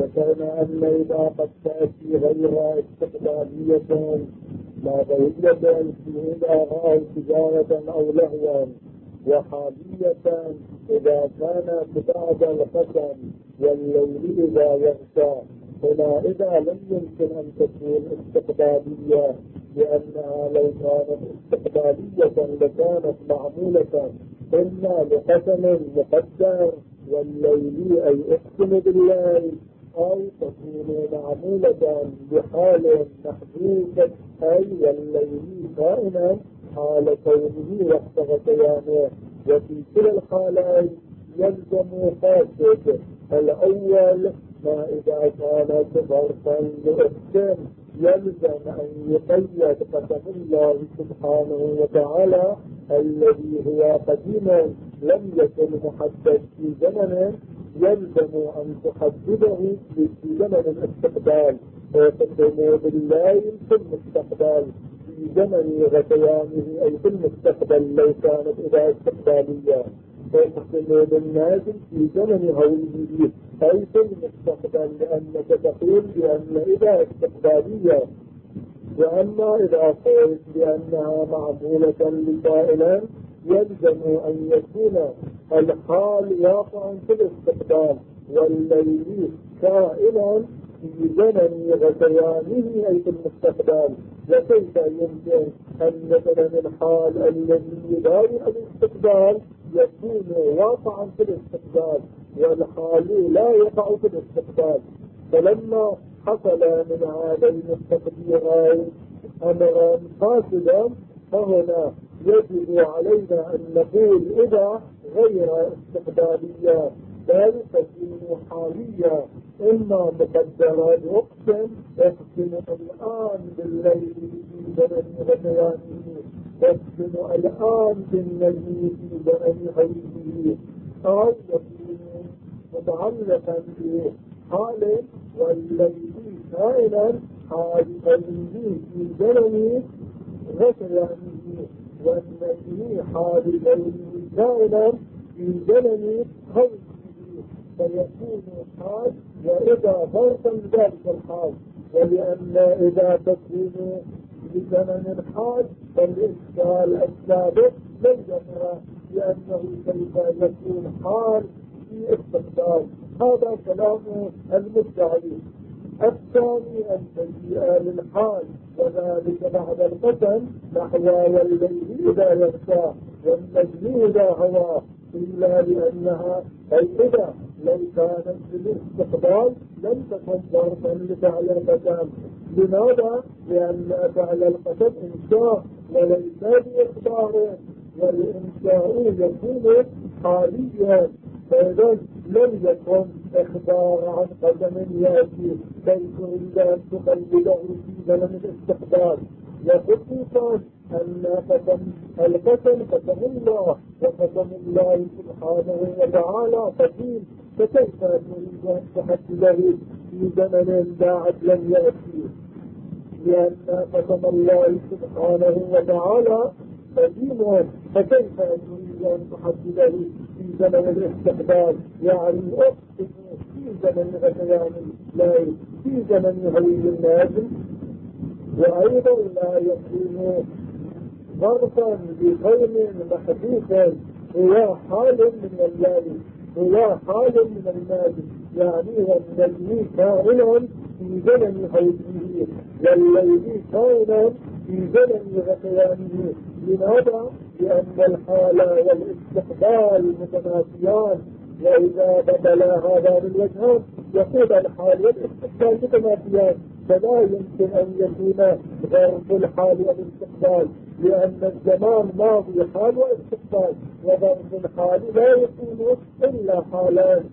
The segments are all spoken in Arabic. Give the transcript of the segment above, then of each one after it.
ذكرنا أن إذا قد تأتي غير استقبالية لا بهية في إذا رأوا تجارة أو لهوا، وحالية إذا كانت بعد القسم والليل إذا يغشى. هنا إذا لم يمكن أن تكون استقبالية، لأنها لو كانت استقبالية لكانت معمولة إما لقسم مقدر والليل أي اقسم بالليل، أو تكون معمولة بحال محدود أي والليل كائنا حال كونه وقت غشيانه. وفي كلا الحالين يلزم فاسد الأول ما إذا كانت ظرفا لأحكم يلزم أن يقيد قسم الله سبحانه وتعالى الذي هو قديم لم يكن محدد في زمن، يلزم أن تحدده في زمن الاستقبال، ويقسم بالليل في المستقبل في زمن غشيانه أي في المستقبل لو كانت إذا استقبالية، ويقسم بالنازل في زمن هوله أي في المستقبل، لأنك تقول بأن إذا استقبالية. وأما إذا قلت بأنها معمولة لكائنا يلزم أن يكون الحال واقعا في الاستقبال والليل كائنا في زمن غشيانه أي في المستقبل. وكيف يمكن أن مثلا الحال الذي يداري الاستقبال يكون واقعا في الاستقبال والحال لا يقع في الاستقبال؟ فلما حصل من هذين التقديرين أمرا فاسدا فهنا يجب علينا أن نقول إذا غير استقبالية بل تكون حالية، إما مقدرة اقسم الآن بالليل في زمن غشيانه، اقسم الآن بالليل في زمن غيبه، أو يكون متعلقا بحال والليل كائنا حال الليل في زمن غشيانه، والليل حال الليل كائنا في زمن غيبه، فيكون حال وإذا ظرفا ذلك الحال. ولأن إذا تكون بزمن الحال فالإشكال السابق لن يمر، لأنه كيف يكون حال في استقبال. هذا كلام المدعي. الثاني أن تجيء للحال وذلك بعد القسم نحو والليل إذا يغشى والنجم إذا هوى، إلا لأنها أي إذا لو كانت بالاستقبال لم تكن ظرفا لفعل القسم. لماذا؟ لأن فعل القسم إنشاء وليس بإخبار، والإنشاء يكون حاليا، فإذا لم يكن إخبار عن قسم يأتي كيف تريد أن تقلده في زمن الاستقبال. وخصوصا أن القسم قسم الله، وقسم الله سبحانه وتعالى قديم، فكيف نريد أن تحدده في زمن بعد لم يأتي؟ لأن قسم الله سبحانه وتعالى قديم، فكيف نريد أن تحدده في زمن الاستقبال؟ يعني أقسم في زمن غشيان الليل في زمن هوي النازل. وأيضا لا يكون ظرفا بكون محدوث هو حال من الليل، هو حال من النازل، يعني والنجم كائنا في زمن هويه والليل كائنا في زمن غشيانه. لماذا؟ لأن الحال والاستقبال متنافيان، وإذا بدل هذان الوجهان يكون الحال والاستقبال متنافيان، فلا يمكن أن يكون ظرف الحال والاستقبال، لأن الزمان ماضي حال واستقبال، وظرف الحال لا يكون إلا حالان.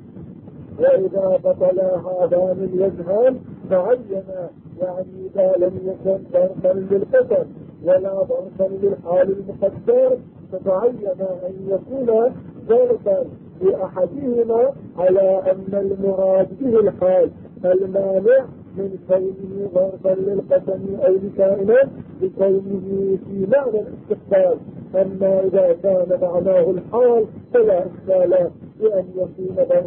وإذا بطل هذان الوجهان تعين، يعني إذا لم يكن ظرفا للقسم ولا ظرفا للحال المقدر فتعين أن يكون ظرفا لأحدهما على أن المراد به الحال المانع من كونه ظرفا للقسم أو لكائنات بكونه في معنى الاستقبال. أما إذا كان معناه الحال فلا إشكال بأن يكون ظرفا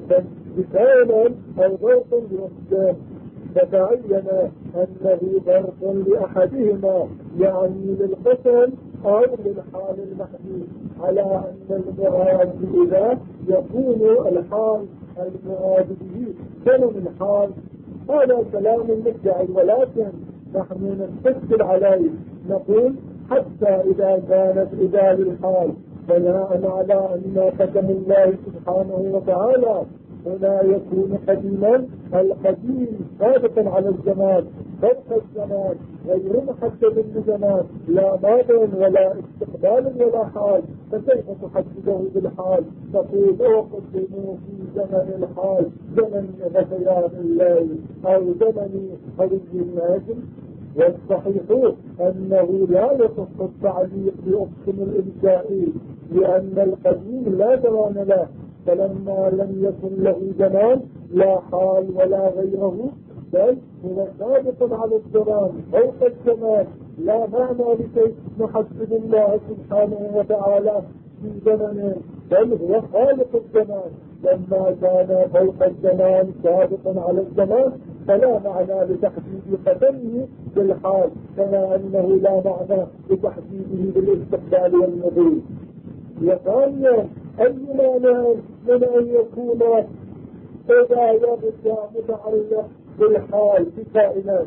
بكائنا أو ظرف لأقسام، فتعين أنه ظرف لأحدهما يعني للقسم أو للحال المحدود، على أن المراد بذا يكون الحال المراد به زمن الحال. هذا كلام مدعي، ولكن نحن نستدل عليه نقول حتى إذا كانت إذا للحال بناء على أن قسم الله سبحانه وتعالى هنا يكون قديما، القديم ثابتا على الزمان فوق الزمان غير محدد بزمان، لا ماض ولا استقبال ولا حال، فكيف تحدده بالحال؟ تقول اقسموا في زمن الحال، زمن غثيان الليل او زمن قوي الناجم. والصحيح أنه لا يصح التعليق بأقسم الإنشائي، لأن القديم لا زمان له، فلما لم يكن له زمان لا حال ولا غيره، بل هو ثابت على الزمان فوق الزمان، لا معنى لكي نحدد الله سبحانه وتعالى في زمنه، بل هو خالق الزمان. لما كان فوق الزمان ثابتا على الزمان فلا معنى لتحديد قدمه بالحال، كما أنه لا معنى لتحديده بالاستقبال والمضي. وثانيا أي معنى من أن يكون إذا يبدأ متعلق بالحال بكائنات،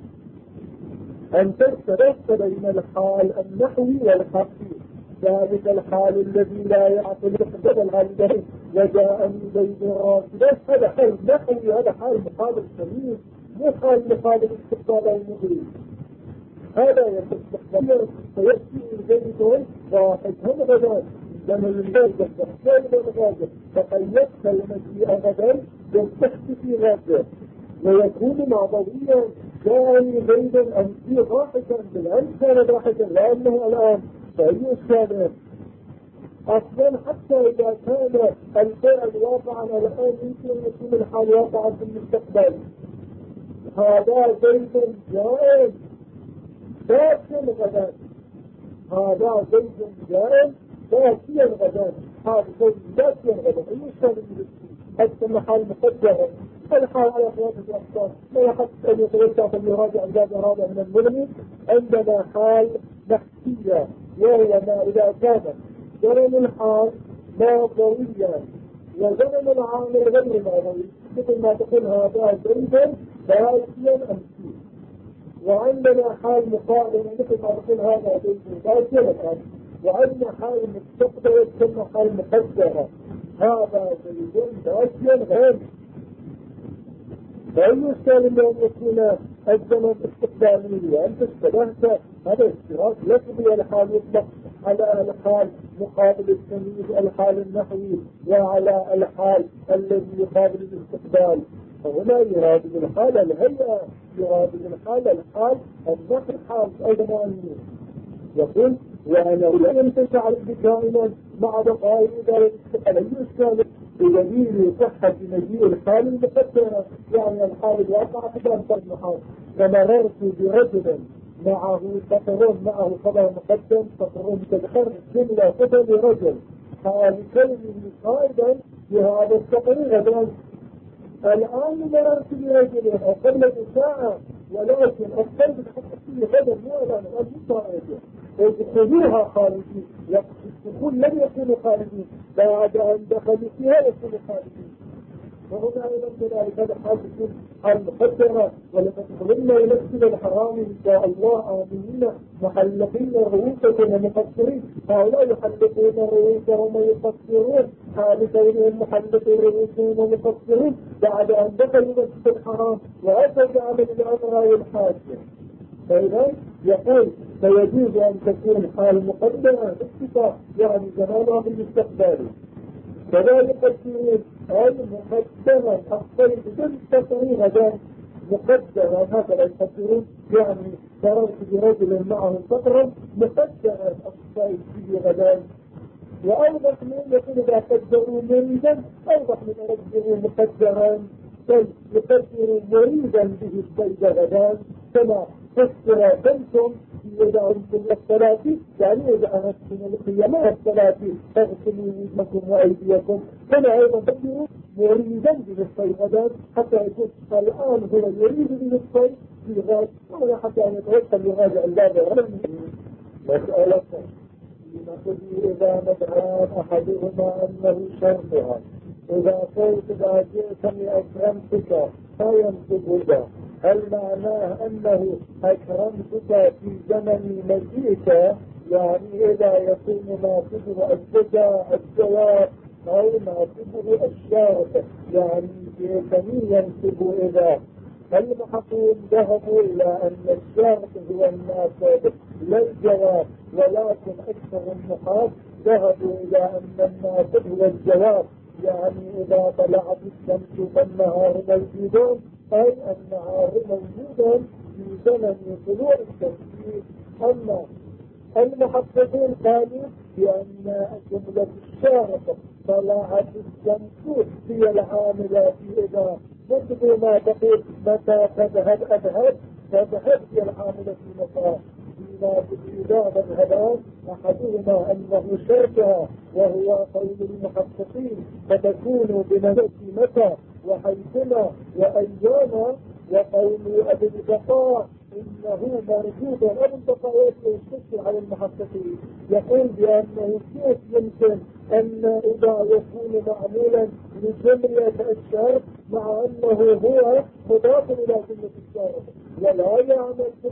أن ترتبط بين الحال النحوي والحقيقي، ذلك الحال الذي لا يعقل قبل العلم وجاء من بين راكبه، هذا حال نحوي، هذا حال مقابل سليم، مو حال مقابل استقبال المضي. هذا يستقبل فيأتي من بينهم واحد هم غدا لما المجازة تحتاج المجازة، فقيدت المجيء غدا يستحق في غدا ويكون معضويا جاءني زيدا أمسي ضاحكا، بالأمس كان ضاحكا لأنه الآن فأي الشامل أصلا. حتى إذا كان الفعل واقعا الآن يمكن أن يكون الحال واقعا في المستقبل. هذا زيد جائز باكر غدا، هذا زيد جائز باكر غدا، هذا زيد باكر غدا، أي الشامل حتى المحال مقدرة. الحال على قيادة الأفكار لا يحق أن يتوسع في يراجع أجزاء إرادة من الملمي. عندنا حال نحسية، وهي ما إذا كان زمن الحال ماضويا وزمن العامل غير ماضوي، مثل ما تقول هذا زيدا باكيا أمسي. وعندنا حال مقابل مثل ما تقول هذا زيدا باكيا أمسي. وعندنا حال مستقبل ثم حال مقدرة، هذا زيدا باكيا غير. فأي إشكال أن يكون الزمن استقبالي وأنت اشتبهت، هذا اشتراك لفظي. الحال يطلق على الحال مقابل التمييز الحال النحوي وعلى الحال الذي يقابل الاستقبال، فهنا يراد بالحال الهيئة، يراد بالحال الحال النحو الحال أيضا. يقول وأنا لا ينتفع بكائنا مع بقاء ذلك أي إشكال بدليل صحة مجيء الحال المقدرة، يعني الحال الواقع قدام المحال. فمررت برجل معه سطر معه خبر مقدم، سطر متذكر، جملة قدم رجل، حال كلمه قائدا بهذا السطر غدا. الآن مررت برجل أو قبل ساعة، ولكن القلب الحقيقي غدا مو الآن المصائد يدخلوها خارجين، الدخول لم يكونوا خارجين، بعد أن دخلوا فيها يكونوا خارجين. وهنا أيضا كذلك هذا حال تكون حال مقدرة، ولتدخلن إلى المسجد الحرام إن شاء الله آمنين محلقين رؤوسكم ومقصرين. هؤلاء يحلقون رؤوسهم ويقصرون، حال كونهم محلقين رؤوسهم ومقصرين بعد أن دخلوا المسجد الحرام وأتوا بعمل الأمر والحاجة. فإذا يقول فيجوز أن تكون حال مقدمة باختصار، يعني زمانها بالمستقبل. كذلك الدين أي مقدمة الصيد بالتقرير غدا مقدمة، هكذا يقدرون، يعني مررت برجل معه سطرا مقدمة الصيد به غدا. وأوضح من يكون إذا قدروا مريدا، أوضح من رجل مقدرا يقدر مريدا به الصيد غدا، كما فسر بيتم إذا أردتم الصلاة يعني إذا أردتم القيام الصلاة فاغسلوا وجوهكم وأيديكم. كما أيضا تكون مريدا بالاستيقاظات حتى يكون الآن هو يريد بالاستيقاظ ولا حتى أن يتوصل لهذا الباب. مسألة نقول إذا ندعى أحدهما أنه شرطها إذا قلت إذا جئتني أكرمتك فينصب له، هل معناه أنه أكرمتك في زمن مجيئك يعني إذا يكون ناصبه الجواب أو ناصبه الشرط يعني جئتني ينصب إذا. المحققون ذهبوا إلى أن الشرط هو الناصب لا الجواب، ولكن أكثر النحاة ذهبوا إلى أن الناصب هو الجواب، يعني إذا طلعت الشمس فالنهار موجود، أي النهار موجود في زمن طلوع الشمس. أما المحققون قالوا بأن جملة الشرط طلعت الشمس هي العاملة في إذا، مثل ما تقول متى تذهب أذهب، تذهب هي العاملة في متى. إذا ذهبان أحدهما أنه شرطها وهو قول المحققين فتكون بنفس متى وحيثما وأياما، وقول أبي البقاء إنه مرجوب. أبي البقاء يشتكي على المحققين يقول بأنه كيف يمكن أن إذا يكون معمولا لجملة الشرط مع أنه هو مضاف إلى جملة الشرط ولا يعمل في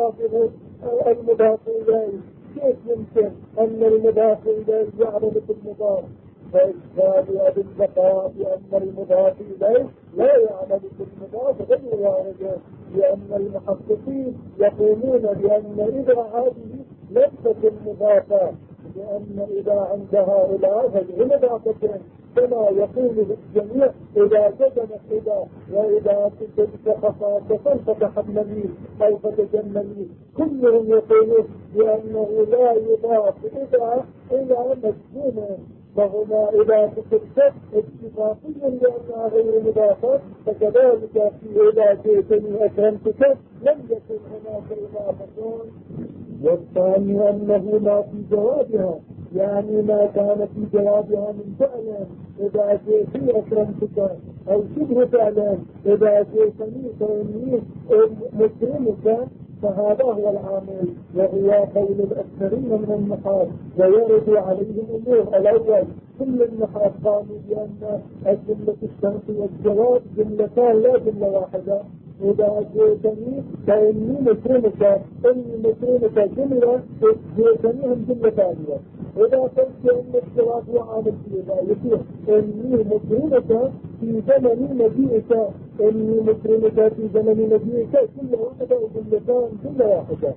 المضاف إليه، كيف يمكن أن المضاف إليه يعمل في المضاف؟ فإشكال أبي البقاء بأن المضاف إليه لا يعمل في المضاف غير وارد، لأن المحققين يقولون بأن إذا هذه لم تكن مضافة، لأن إذا عند هؤلاء غير مضافة كما يقول الجميع إذا جدنت إذا وإذا تلك خصاصة فتحملي أو فتجملي، كلهم يقولون بأنه لا يضاف إذا إلى مجنون، فهما إذا تكتب اتفاقيا لأنها غير مضافة، فكذلك في إذا جئتني أكرمتك لم يكن هناك إضافة. والثاني أنه ما في جوابها يعني ما كان في جوابها من فعل إذا جئتني أكرمتك أو شبه فعل إذا جئتني فإني مكرمك، فهذا هو العامل وهو قول الأكثرين من النحاة. ويرد عليهم أمور الأول كل النحاة قالوا بأن الجملة الشرط والجواب جملتان لا جملة واحدة. إذا جئتني فإني مكرمك، إني مكرمك جملة، جئتني هم جملة ثانية. إذا قلت أن الجواب هو عامل في ذلك إني مكرمك في زمن مجيئك، إني مكرمك في زمن مجيئك جملة واحدة وجملتان جملة واحدة.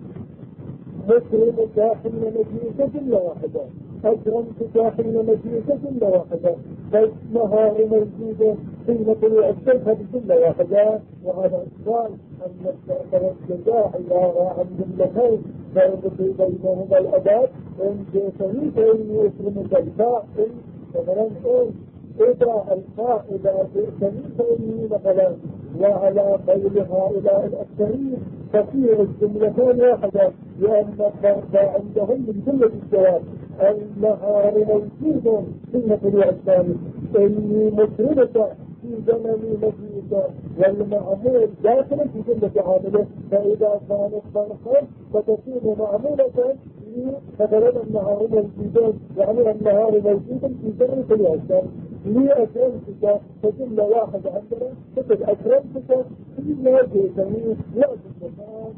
مكرمك حين مجيئك جملة واحدة، أكرمتك حين مجيئك جملة واحدة، فالنهار موجودة حين طلوع الشمس هذه جملة واحدة. وهذا إشكال أن الشرط والجزاء عبارة عن جملتين فربط بينهما الأداة. إن جئتني فإني أكرمك الفاعل مثلا إذا الفاء إذا جئتني فإني مثلا، وعلى قول هؤلاء الأكثرين تصير الجملتان واحدة لأن الضرب عندهم من جملة الجواب. النهار موجود حين طلوع الشمس، إني مكرمك في زمن مجيئك، والمعمول داخل في جملة عامله، فإذا كانت ظرفا فتكون معمولة مثلا النهار موجود يعني النهار موجود في زمن طلوع الشمس. لأكرمتك فجملة واحدة عندنا تقول أكرمتك فيما جئتني لا جملتان.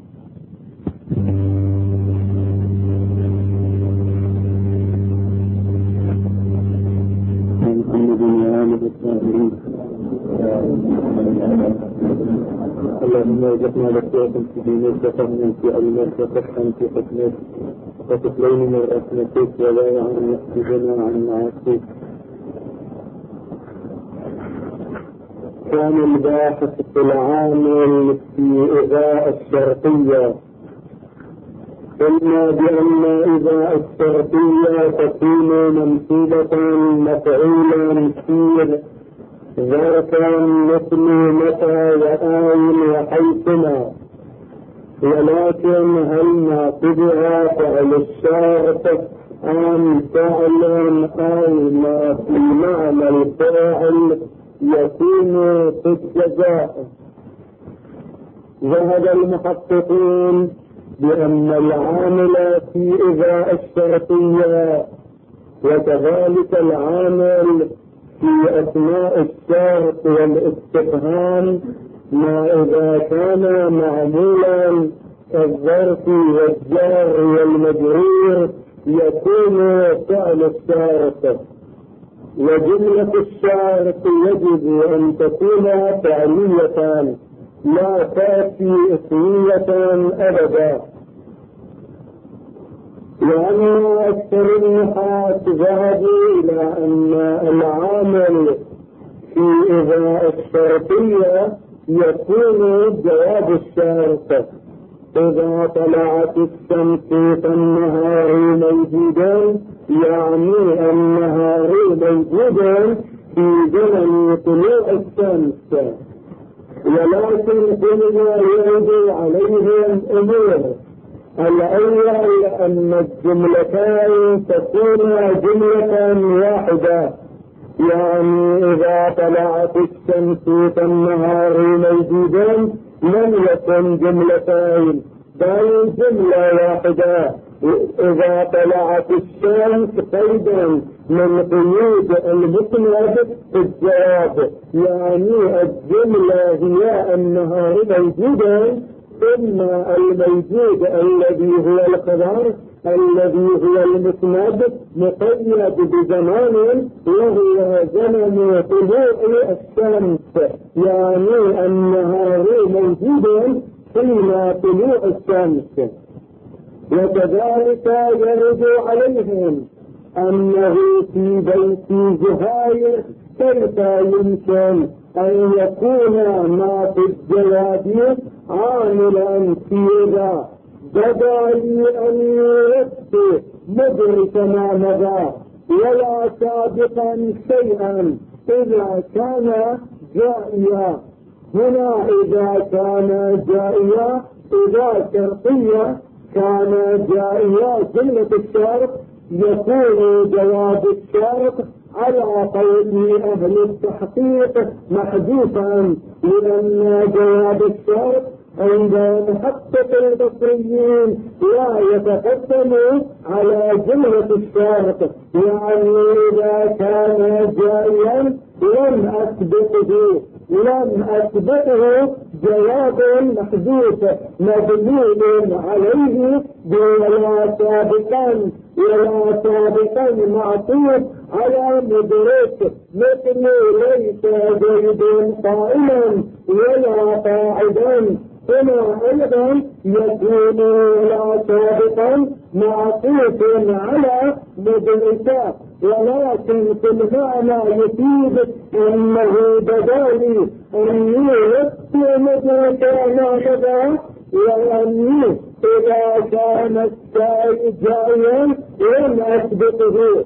محمد وآله الطاهرين. اللهم وجدنا لك في دينك وفهما في علمك وفتحا في حكمك وتقلين من رحمتك ولا يعني يحفظنا عن معاصيك. كان الباحث في العامل في إذاء الشرطية، قلنا بأن إذاء الشرطية تكون منصوبة مفعولا في ذلك مثل متى وآين وحيثما، ولكن هل ناصب ذهب المحققون بأن العامل في إذا الشرطية وكذلك العامل في أثناء الشرط والاستفهام ما إذا كان معمولا الظرف والجار والمجرور يكون فعل الشرط، وجملة الشرط يجب أن تكون فعلية لا تأتي اسمية أبدا. لأن أكثر النحاة ذهبوا إلى أن العامل في إذا الشرطية يكون جواب الشرط. إذا طلعت الشمس فالنهار موجودا، يعني النهار موجودا في زمن طلوع الشمس، ولكن كلما يرد عليهم أمور. الأول أن الجملتان تكون جملة واحدة، يعني إذا طلعت الشمس فالنهار موجودا لم يكن جملتين بل جملة واحدة. إذا طلعت الشمس قيدا من قيود المسند الجواب، يعني الجملة هي النهار موجودا، ثم الموجود الذي هو الخبر الذي هو المسند مقيد بزمان وهو زمن طلوع الشمس، يعني النهار موجود حين طلوع الشمس. وكذلك يرد عليهم أنه في بيت زهير كيف يمكن أن يكون ما في الجواب عاملا في ذا، بدا لي أن يرد مدرك ما مضى ولا سابقا شيئا إذا كان جائيا. هنا إذا كان جائيا إذا شرطية كان جائيا جملة الشرط يكون جواب الشرط على قول أهل التحقيق محذوفا، لأن جواب الشرط عند محقق البصريين لا يتقدم على جملة الشرط، يعني إذا كان جائيا لم أسبقه جواب محذوف مدلول عليه ولا سابقا معطوف على مدرك، مثل ليس زيد قائما ولا قاعدا. هنا أيضا يكون لا سابقا معطوف على مدركه، ولكن في المعنى يفيد أنه بدالي أني لست مدركا هكذا، وأني إذا كان السائل جائيا لم أسبقه.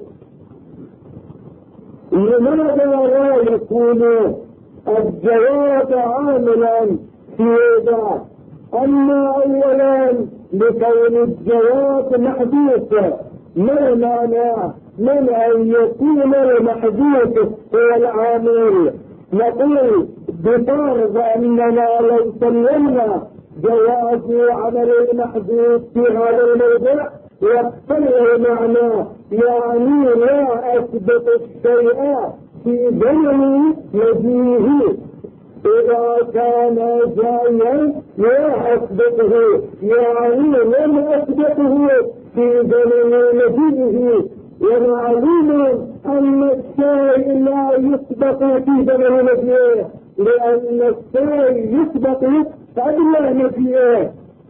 لماذا لا يكون الجواب عاملا في ذا؟ أما أولا لكون الجواب محذوف، ما معنى من أن يكون المحذوف هو العامل؟ نقول بفرض أننا لو سلمنا جواز عمل المحذوف في هذا الموضوع يختلف معناه، يعني لا أثبت الشيء في زمن مجيئه. إذا كان جايا لا أثبته، يعني لم أثبته في زمن مجيئه. ومعلوم أن الشيء لا يسبق في زمن مجيئه، لأن الشيء يسبق قبل مجيئه،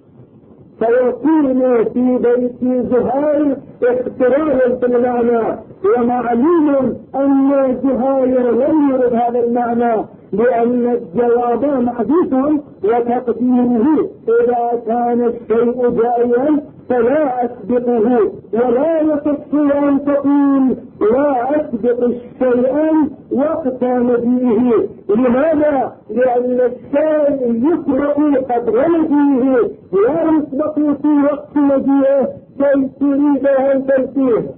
فيكون في بيت زهير اقتران في المعنى. ومعلوم أن زهير لم يرد هذا المعنى، لأن الجواب محذوف وتقديمه إذا كان الشيء جائيا فلا أسبقه، ولا يصح أن تقول لا أسبق الشيء وقت مجيئه. لماذا؟ لأن الشيء يسبق قدر مجيئه لا يسبق في وقت مجيئه كي تريد أن تنفيه.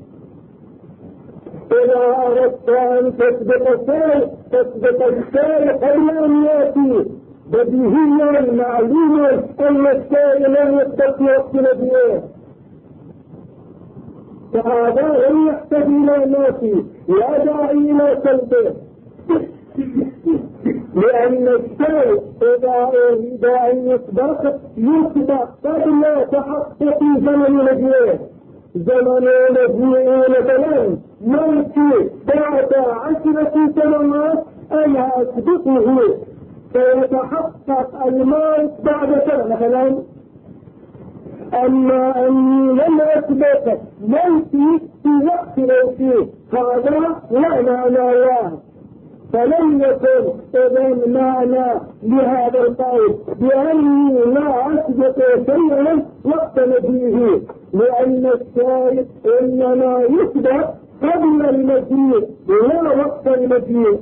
إذا أردت أن تسبق الشيء قبل أن يأتي، بديهيا معلوم أن السائل لن يستطيع به، فهذا لن يحتاج إلى نافي لا داعي إلى سلبه، لأن الشيء إذا أريد أن يسبق قبل تحقق زمن نجيه. زمن نجيه مثلا ممكن بعد 10 سنوات أنا أسبقه، فيتحقق الموت بعد سنة مثلا. أما أني لم أسبق موتي في وقت موتي هذا لا معنى له، فلم يكن إذن معنى لهذا القول بأني لا أسبق شيئا وقت مجيئه، لأن الشيء إنما يسبق قبل المجيء لا وقت المجيء.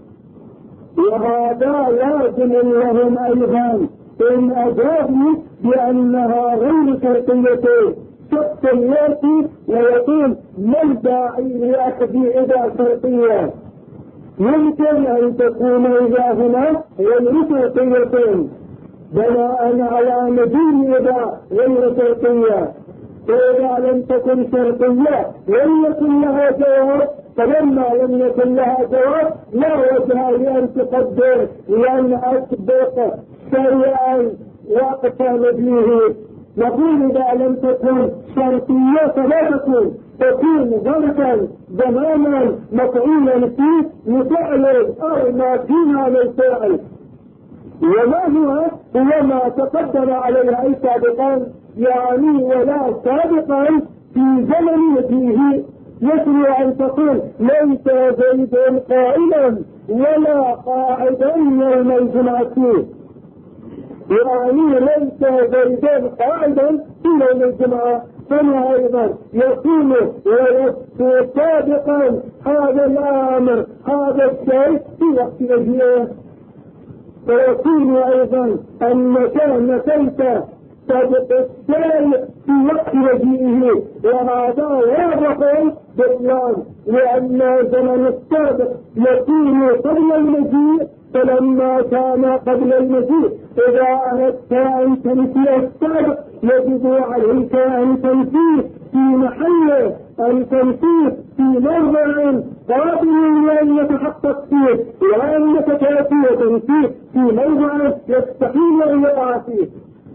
وهذا لازم لهم أيضا إن أجابوا بأنها غير شرطية. شخص يأتي ويقول ما الداعي لأخذ إذا شرطية؟ يمكن أن تكون إذا هنا غير شرطية بناء على مجيء إذا غير شرطية، فإذا لم تكن شرطية لم يكن لها جواب، فلما لم يكن لها جواب لا وجه لأن تقدر لأن أسبق شيئا وقت مجيئه. نقول إذا لم تكن شرطية فلا تكون ظرفا زمانا مفعولا فيه لفعل أو ما فيها للفعل. وما هو ما تقدم عليه أي سابقا، يعني ولا سابقا في زمن مجيئه. يسمع أن تقول ليس زيد قائلا ولا قاعدا يوم الجمعة، يعني ليس زيد قاعدا في يوم الجمعة، فما أيضا يكون ويكون سابقا هذا الأمر هذا الشيء في وقت مجيئه. فيكون أيضا أنك نسيت سابق الشيء في وقت مجيئه، وهذا واضح بطلان، لأن زمن السابق يكون قبل المجيء، فلما كان قبل المجيء إذا أردت أن تنفي السابق يجب عليك أن تنفيه في محله، أن تنفيه في موضع قابل لأن يتحقق فيه، وأنك تأتي وتنفيه في موضع يستحيل أن يقع فيه.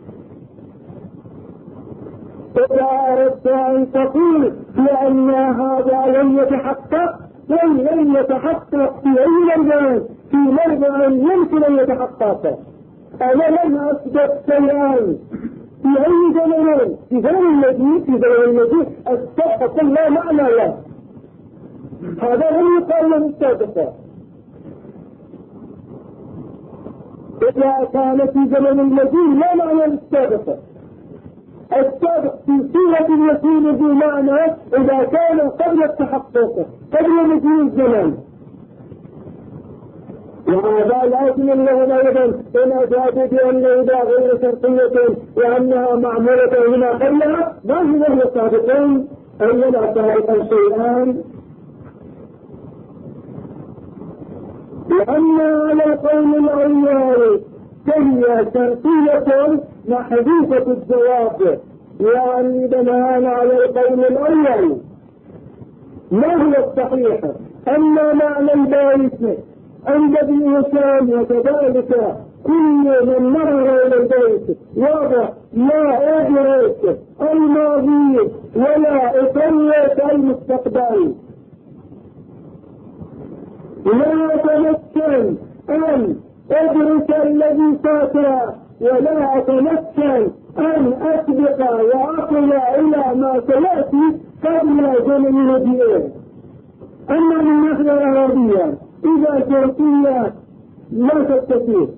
إذا أردت أن تقول بأن هذا لم يتحقق لن يتحقق في أي موضع، في موضع يمكن أن يتحقق. أنا لم أسبق شيئا في أي زمن، في زمن المجيء السابق لا معنى له، هذا لم يقال له السابق. إذا كان في زمن المجيء لا معنى للسابق. السابق في صورة يكون بمعنى إذا كان قبل التحقق قبل مجيء الزمن، وهذا لازم لهم أيضا إن أجابوا بأن إذا غير شرطية وأنها معمولة هنا قبلها ما هو السابقين أن لا سابقا شيئان. وأما على القول الأول فهي شرطية محذوفة الجواب، يعني بناء على القول الأول ما هو الصحيح؟ أما معنى البيت عند ابن هشام وكذلك كل من مر إلى البيت واضح لا أدرك الماضي ولا أفرق المستقبل، لا أتمكن أن أدرك الذي فات ولا أتمكن أن أسبق وأصل إلى ما سيأتي قبل زمن مجيئه. أما من ناحية العربية إذا شرطية لا تستطيع،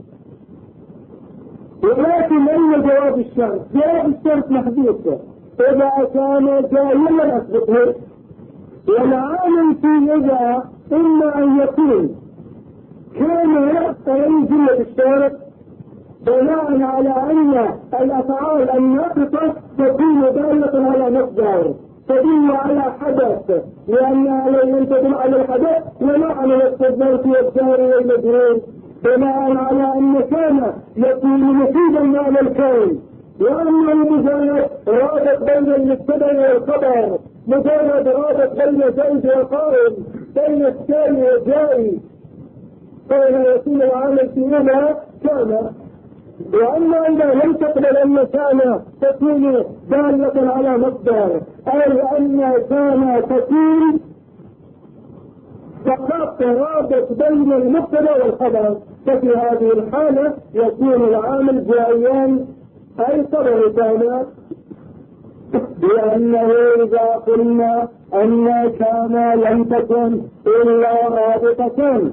ولكن أين جواب الشرط؟ جواب الشرط محدود، إذا كان جاهلا أسبقه، والعالم في إذا إما أن يكون كان يأتي جملة الشرط بناء على أن الأفعال الناقصة تكون دالة على مصدر تدل على حدث، لأنها لن تدل على الحدث ولا على الاستدلال في الجار والمجرور، بناء على أن كان يكون مفيدا معنى الكون، وأنه مجرد رابط بين المبتدأ والخبر، مجرد رابط بين زوج وقائم، بين التالي والجائي، فإن يكون العامل فيهما كان. وأما إذا لم تقبل أن كان تكون دالة على مصدر، أي أن كان تكون فقط رابط بين المبتدأ والخبر، ففي هذه الحالة يكون العامل جائيا أي خبر كان، لأنه إذا قلنا أن كان لم تكن إلا رابطة،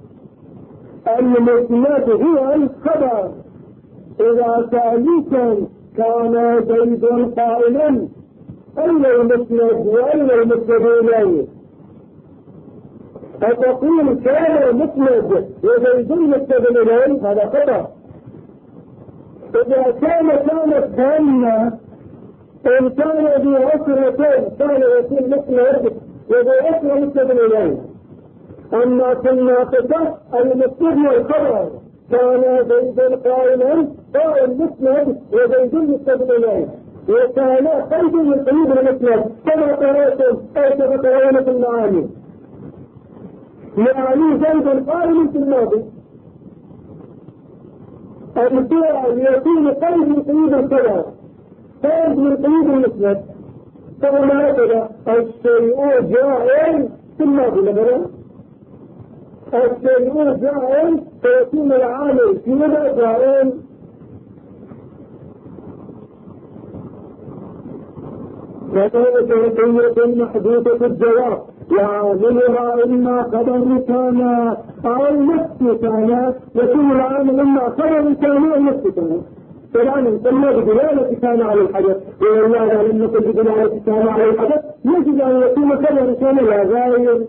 المسند هو الخبر. إذا ثالثا كان زيد قائما، أين المسند وأين المسند إليه؟ فتقول كان مسند وزيد مسند إليه، هذا خطأ. إذا كانت ثانية إن كان ذي عسرتين كان يكون مسند وذي عسر مسند إليه. أما في الناقصة المسند والخبر كان زيد قائما قائم مسند وزيد مسند إليه، وكان قيد من قيود المسند كما قرأتم أو كما قرأنا في المعاني، يعني زيد قائم في الماضي، الفعل يكون قيد من قيود الخبر، قيد من قيود المسند. فهنا هكذا الشيء جائع في الماضي، مثلا الشيء جائع فيكون العامل في مدى جائع. فذلك وصية محدودة الجواب، وعاملها إما خبر كان أو نفس كان، يكون العامل إما خبر كان أو نفس كان. طبعا قلنا بدلالة كان على الحدث، والله لم نقل بدلالة كان على الحدث، يجب أن يكون خبر كان لا غير.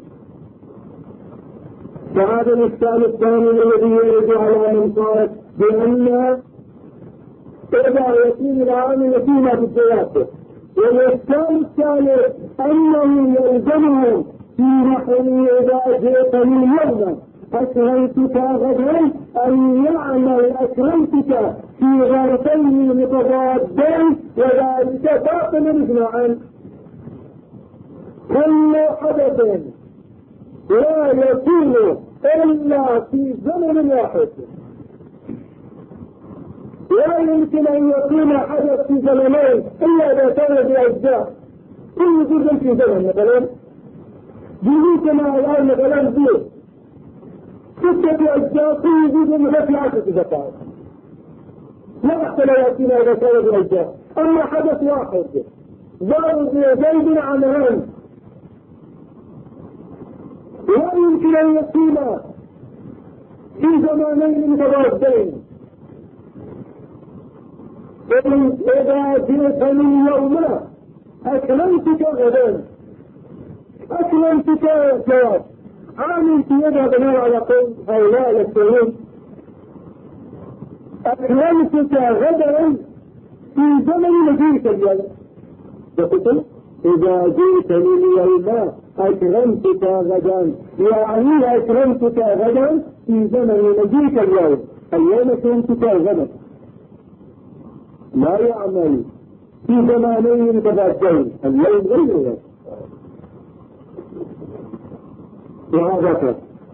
فهذا الإشكال الثاني الذي يرد على من قال بأن إذا يكون العامل فيما بالجواب. والإشكال الثالث أنه يلزمه في نحو إذا جئتني يوما أكرمتك غدا أن يعمل أكرمتك في غرفين متضادين، وذلك باطل إجماعا. كل حدث لا يكون إلا في زمن واحد، لا يمكن أن يكون حدث في زمنين إلا إذا كان بأجزاء، كل جزء في زمن. مثلا جزءنا الآن مثلا زيت 6 أجزاء، كل جزء مثل 10 دقائق، لا بأس لا يأتينا إذا كان بأجزاء. أما حدث واحد ضرب زيد عمران، لا يمكن أن يكون في زمانين متضادين. إذا جئتني يوما أكرمتك غدا، أكرمتك جواب عامل في يدها بناء على قول هؤلاء الشهود، أكرمتك غدا في زمن مجيئك اليوم. يقول إذا جئتني اليوم أكرمتك غدا، يعني أكرمتك غدا في زمن مجيئك اليوم. اليوم أكرمتك غدا لا يعمل في زمانين متضادين، اليوم غيره. وهذا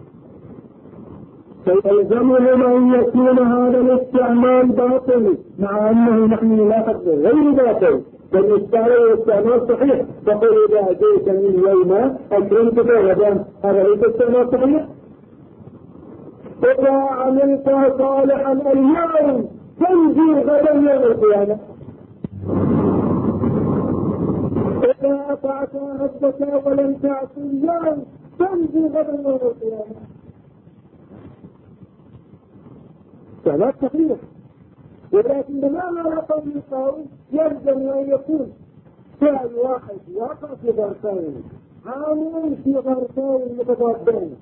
فيلزمهم أن يكون هذا الاستعمال باطل، مع أنه نحن لا نقدر غير باطل، بل الاستعمال صحيح. تقول إذا جئتني اليوم أكرمتك غدا، هذا ليس استعمال صحيح. إذا عملت صالحا اليوم تنجي غدا يوم القيامة. إذا أطعت ربك ولم تعص اليوم تنجي غدا يوم القيامة. استعمال صحيح، ولكن بمعنى على قول القائل يلزم أن يكون فعل واحد يقع في ظرفين، عامل في ظرفين متضادين.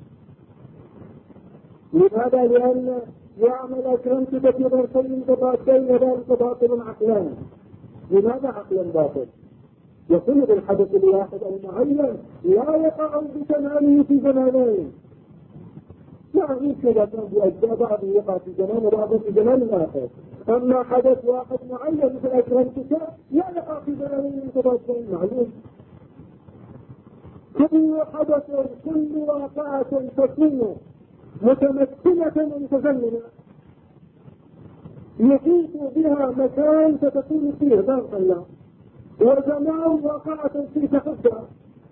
لماذا؟ لأن يعمل أكرمتك في ظرفين متضادين وذلك باطل عقلا. لماذا عقلا باطل؟ يكون بالحدث الواحد المعين لا يقع بتمامه في زمانين، نعم يمكن يكون بأجزاء بعض يقع في زمان وبعض في زمان آخر. أما حدث واحد معين مثل أكرمتك لا يقع في زمانين متضادين معلوم. كل حدث كل واقعة تكون متمكنة ومتزمنة يحيط بها مكان ستكون فيه بارك الله، وزمان واقعة فيه تحدها،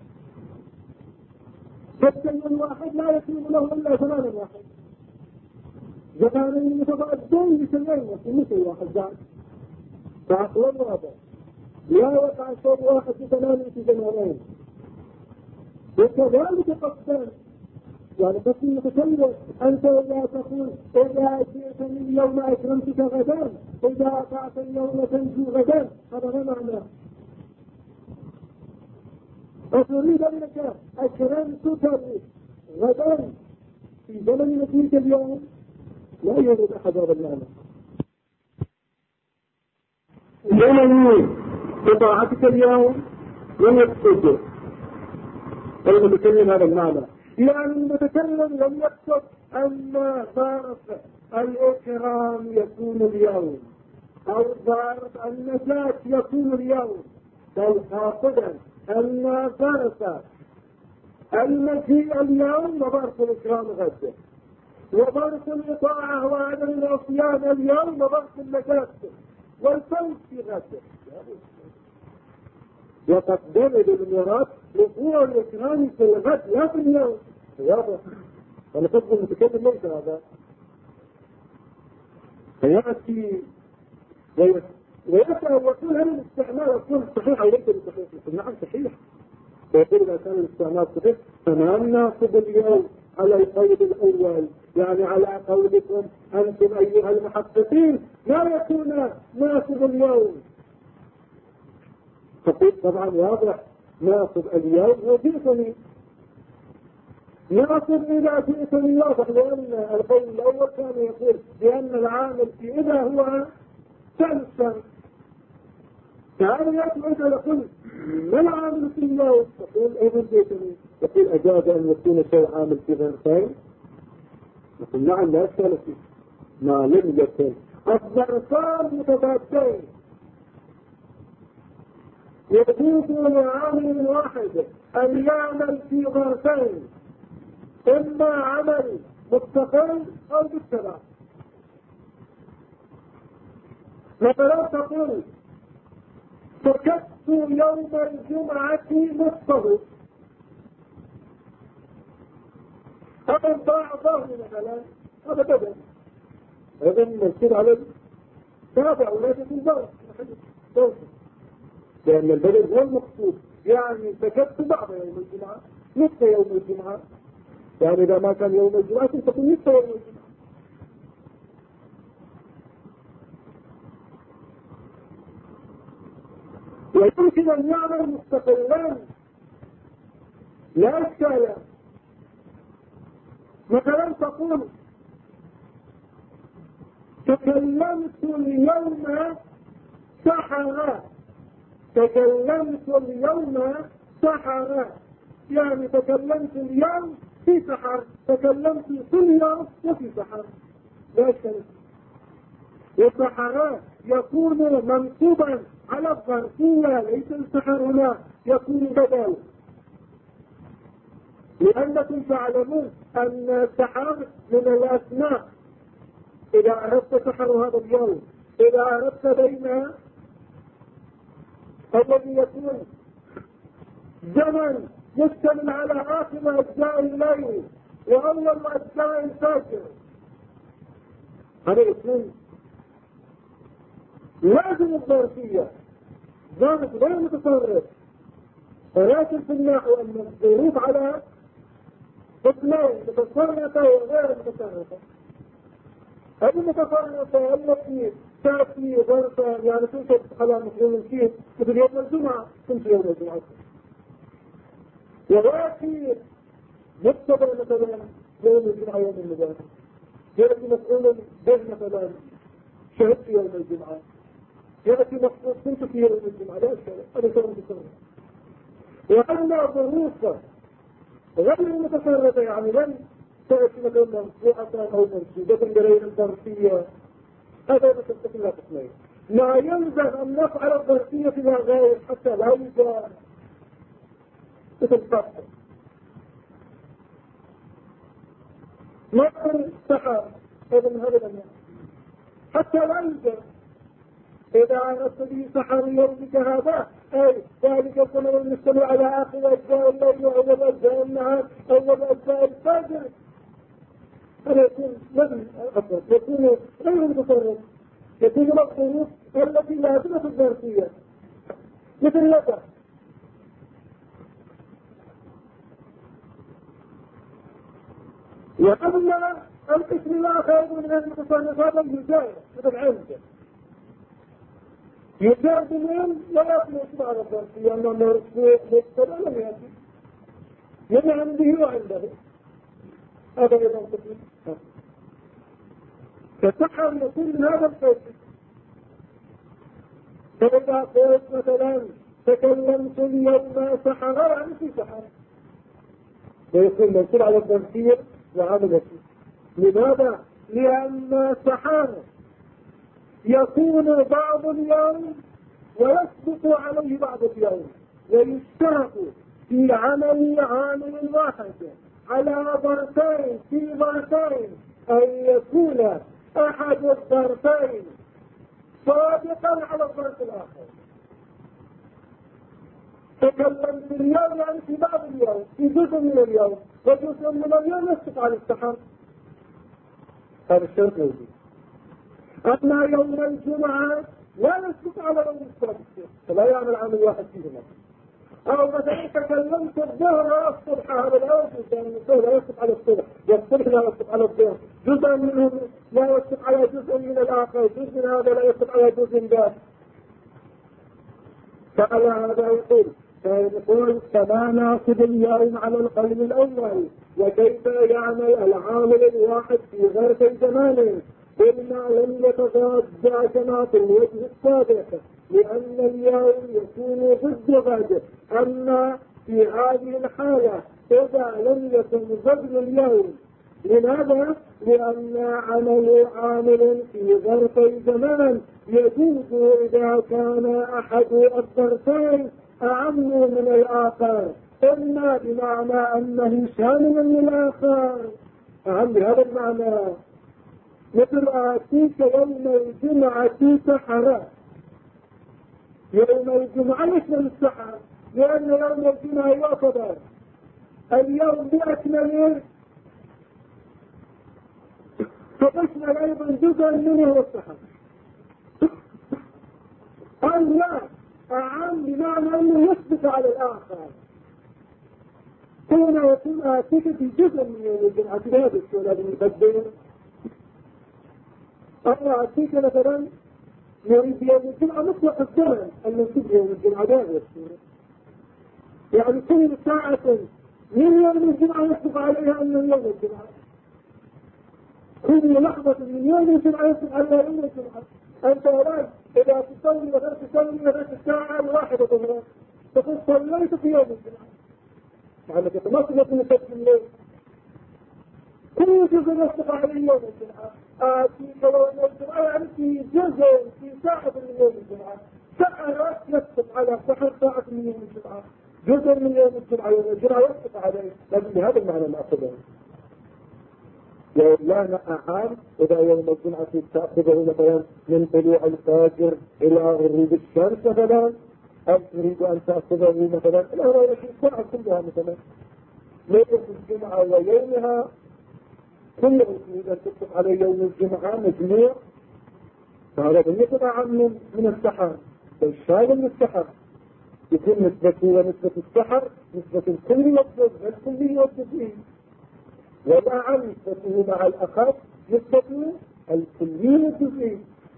فالشيء الواحد لا يكون له إلا زمان واحد، زمانين متضادين بشيئين في شيء واحد ذات، فعقل هذا لا يقع شيء واحد في زمان في زمانين. وكذلك قصدان يعني قصد متكلم أنت لا تقول إذا جئتني اليوم أكرمتك غدا، إذا أطعت اليوم تنجو غدا، هذا ما معناه. أريد أنك أكرمتك غدا في زمن نتيجة اليوم لا يوجد أحد هذا المعنى. زمن بطاعتك اليوم لم يقصد المتكلم هذا المعنى، يعني المتكلم لم يقصد أن ظرف الإكرام يكون اليوم أو ظرف النجاة يكون اليوم، بل قاصدا أن ظرف المجيء اليوم وظرف الإكرام غدا، وظرف الإطاعة وعدم العصيان اليوم وظرف النجاة والفوز في غدا. وتقدم بالميراث وقوع الإكرام في الغد لا في اليوم. واضح؟ أنا قصد المتكلم ليس هذا. فيأتي ويسأل ويقول هل الاستعمال يكون صحيح أو ليس بصحيح؟ يقول نعم صحيح. ويقول إذا كان الاستعمال صحيح فما ناخذ اليوم على القول الأول، يعني على قولكم أنتم أيها المحققين لا يكون ناخذ اليوم. فقلت طبعا واضح ناخذ اليوم وجئتني، ناخذ إذا جئتني واضح، لأن القول الأول كان يقول بأن العامل في إذا هو فعل الشرط. تعالى يأتي إذا يقول ما العامل في اليوم؟ تقول أيضا جئتني، يقول أجاز أن يكون شيء عامل في غير خير؟ يقول نعم لا إشكال فيه ما لم يكن الظرفان متضادين يجوز لعامل واحد أن يعمل في ظرفين، إما عمل مستقل أو بالتبع. مثلا تقول سكت يوم الجمعة نصفه أو بعضه مثلا، هذا بدل، هذا المنصوب على التابع وليس في الظرف، لأن البدل هو المقصود. يعني سكت بعض يوم الجمعة نصف يوم الجمعة، يعني إذا ما كان يوم الجمعة تكون نصف يوم الجمعة. ويمكن أن يعمل مستقلان لا إشكال. مثلا تقول تكلمت اليوم سحرا، تكلمت اليوم سحرا، يعني تكلمت اليوم في سحر، تكلمت كل يوم وفي سحر لا إشكال. والسحرا يكون منصوبا على الظرفية، ليس السحر هنا يكون بدل، لأنكم تعلمون أن السحر من الأسماء. إذا أردت سحر هذا اليوم، إذا أردت بين الذي يكون زمن يشتمل على آخر أجزاء الليل وأول أجزاء الفجر، هذا اسمه لازم الظرفية، ظرف غير متصرف. ولكن في النحو أن الظروف على اثنين، متصرفة وغير متصرفة. هذه المتصرفة التي تأتي ظرفا يعني تنشط على مفهوم فيه مثل يوم الجمعة تمشي يوم الجمعة، ويأتي مقتضى مثلا يوم الجمعة يوم المبارك، يأتي مفعول به مثلا شهدت يوم الجمعة، يأتي مفعول كنت في يوم الجمعة لا إشكال، هذا كلام متصرف. وأما ظروف غير متصرفة يعني لم تأتي مثلا مرفوعة أو منصوبة بغير الظرفية، هذا مثل لا قسمين. ما يلزم أن نفعل الظرفية فيما غير حتى لا يجاء مثل الفتح. مثل السحر هذا من هذا الأمر حتى لا يجاء. إذا عرفت به سحر يومك هذا أي ذلك الزمن المستمع على آخر أجزاء الليل وأول أجزاء النهار أول أجزاء الفجر، هذا يكون مبني يكون غير متصرف، يكون الظروف التي لازمة الظرفية مثل لك. وأما القسم الآخر من المتصرفات الجزائر مثل عنده يجاب من لا يطلق على الظرفية أنه مرفوع مبتدأ لم يأتي من عنده وعنده، هذا أيضا قسم. فسحر يكون من هذا القسم. فإذا قلت مثلا تكلمت اليوم سحر يعني في سحر ويكون منصوب على الظرفية وعملته. لماذا؟ لأن السحر يكون بعض اليوم ويسبق عليه بعض اليوم، ويشترك في عامل واحد على ظرفين في ظرفين أن يكون أحد الظرفين صادقا على الظرف الآخر. تكلمت اليوم يعني في بعض اليوم في جزء من اليوم، وجزء من اليوم يسبق على السحر، هذا الشرط موجود. أما يوم الجمعة لا يسبق على يوم السبت فلا يعمل عامل واحد فيهما. أو مثلا تكلمت الظهر الصبح، هذا لا يسبق، يعني الظهر لا يسبق على الصبح والصبح لا يسبق على الظهر، جزء منهم لا يسبق على جزء من الآخر، جزء من هذا لا يسبق على جزء ذاك. فعلى هذا يقول كما ناخذ اليوم على القول الأول وكيف يعمل العامل الواحد في ظرف زمان قلنا لم يتضاد كما في الوجه السابق، لأن اليوم يكون ضد غد. أما في هذه الحالة إذا لم يكن ضد اليوم، لماذا؟ لأن عامل في ظرفي زمان يجوز إذا كان أحد الظرفين أعم من الآخر، إما بمعنى أنه شامل للآخر أعم بهذا المعنى، مثل آتيك يوم الجمعة سحرا. يوم الجمعة يشمل السحر لأن يوم الجمعة يعتبر اليوم بأكمله، فتشمل أيضا جزءا منه السحر. أو لا أعم بمعنى أنه يسبق على الآخر، هنا يكون آتيك في جزء من يوم الجمعة هذا السؤال المقدم. أنا أتيك مثلا يريد يوم الجمعة مطلق الزمن المنسوب يوم الجمعة دائما، يعني كل ساعة من يوم الجمعة يسبق عليها أنه يوم الجمعة، كل لحظة من يوم الجمعة يسبق عليها يوم الجمعة. أنت وراي إذا تصلي مثلا الساعة الواحدة ظهرا تقول صليت في يوم الجمعة، يعني تتمثل من سبت الليل كل جزء يسبق عليه يوم الجمعة. آتيك يوم الجمعة يعني في جزء في ساعة من يوم الجمعة، ساعة يسبق على ساعة من يوم الجمعة، جزء من يوم الجمعة يوم الجمعة يسبق عليه، لكن بهذا المعنى نأخذه. لا أعام إذا يوم الجمعة تأخذه مثلا من طلوع الفجر إلى غروب الشمس مثلا، أو تريد أن تأخذه مثلا الأولى في الساعة كلها مثلا ليلة الجمعة ويومها كل تريد أن تطلق على يوم الجمعة مجموع، فهذا يكون أعم من السحر، بل شامل من السحر، يكون نسبته ونسبة السحر نسبة الكل والجزء الكلي والجزئي، والأعم نسبته مع الأخف نسبته الكلي والجزئي.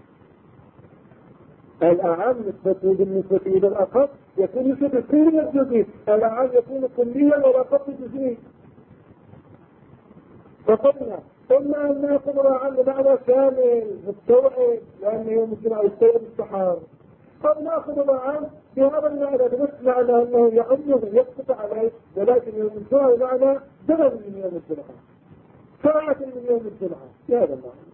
الأعم نسبته بالنسبة إلى الأخف يكون نسبة الكلي والجزئي، الأعم يكون كليا والأخف جزئي. فقلنا إما أن نأخذ عن معنى كامل مستوعب لأنه يوم الجمعة يستوعب السحر، قد نأخذ عن بهذا المعنى بنفس معنى أنه يعمه يسقط عليه، ولكن يوم الجمعة معنى زمن من يوم الجمعة. ساعة من يوم الجمعة هذا المعنى.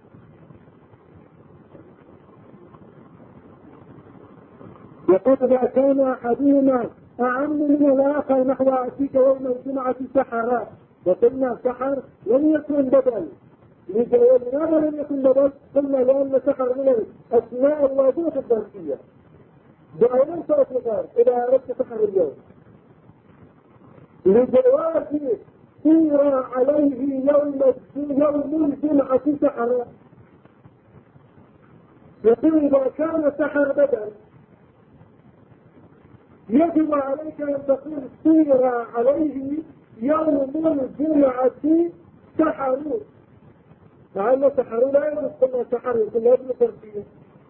يقول إذا كان أحدهما أعم من الآخر نحو أتيك يوم الجمعة سحرا، وقلنا سحر لم يكن بدل، لماذا لم يكن بدل؟ قلنا لأن سحر من الأسماء الواضحة الظرفية، دائما سأتغير إذا أردت سحر اليوم، لجواز سير عليه يوم الجمعة سحرا. يقول إذا كان سحر بدل يجب عليك أن تقول سير عليه يوم الجمعة سحروا، مع أن سحروا لا يجب كنا سحروا كنا يجب ترتيب.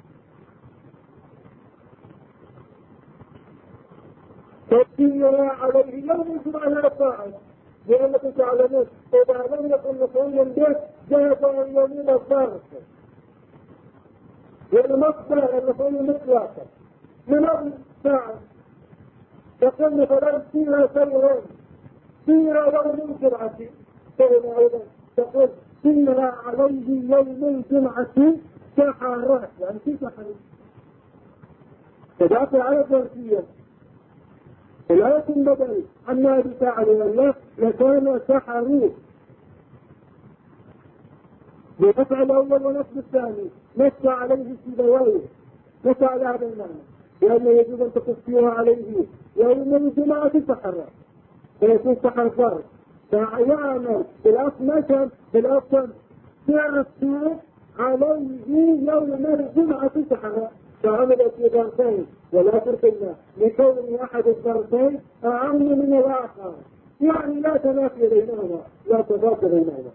فسير عليه يوم الجمعة لا فاعل، لأنكم تعلمون إذا لم يكن مفعولا به جاءت عن يمين الظرف، والمصدر المفعول مطلقا من أول فاعل. تقول مثلا سير سيرون، سير يوم الجمعة، فهنا أيضا تقول سير عليه يوم الجمعة سحرات، يعني في سحر فدعت على الظرفية. ولكن بدل عما بفعل الله لكان سحروا برفع الأول ونصب الثاني، نص عليه السيبويه، نص على هذا المعنى، لأنه يجب أن تقصيها عليه يوم الجمعة سحرا، فيكون سحر فرق، فيعمل بالأصل تعصي عليه يوم الجمعة سحرا، فعمل في ظرفين ولا فرقنا لكون أحد الظرفين أعم من الآخر، يعني لا تنافي بينهما، لا تضاد بينهما.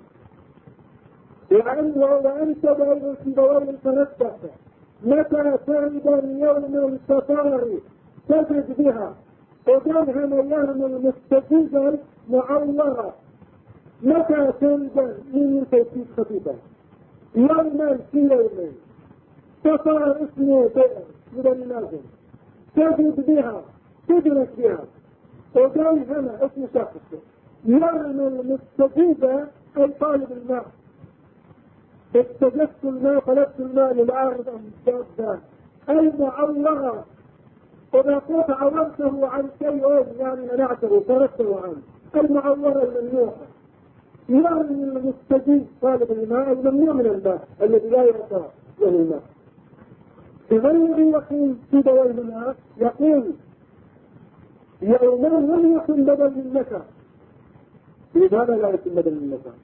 وأنت بين السيبوين تنفس متى ترد يوم السفار تجد بها وتنهم يوم مستجيبا معورا، متى ترد من توكيد خفيفا يوما في يومين سفار اسمه بئر من النازل تجد بها تدرك بها وتنهم اسم شخص يوم المستجيبا أي طالب الماء، استجدت الماء طلبت الماء للأرض أمجادا المعلغة، إذا كنت عورته عن شيء يعني منعته تركته عنه، المعلغة الممنوعة يعني المستجيب طالب الماء الممنوع من الماء الذي لا يرضى له الماء. إذا الذي يقول في دوائر الماء يقول يوما لم يكن بدل من مكان. لماذا لا يكون بدل من مكان؟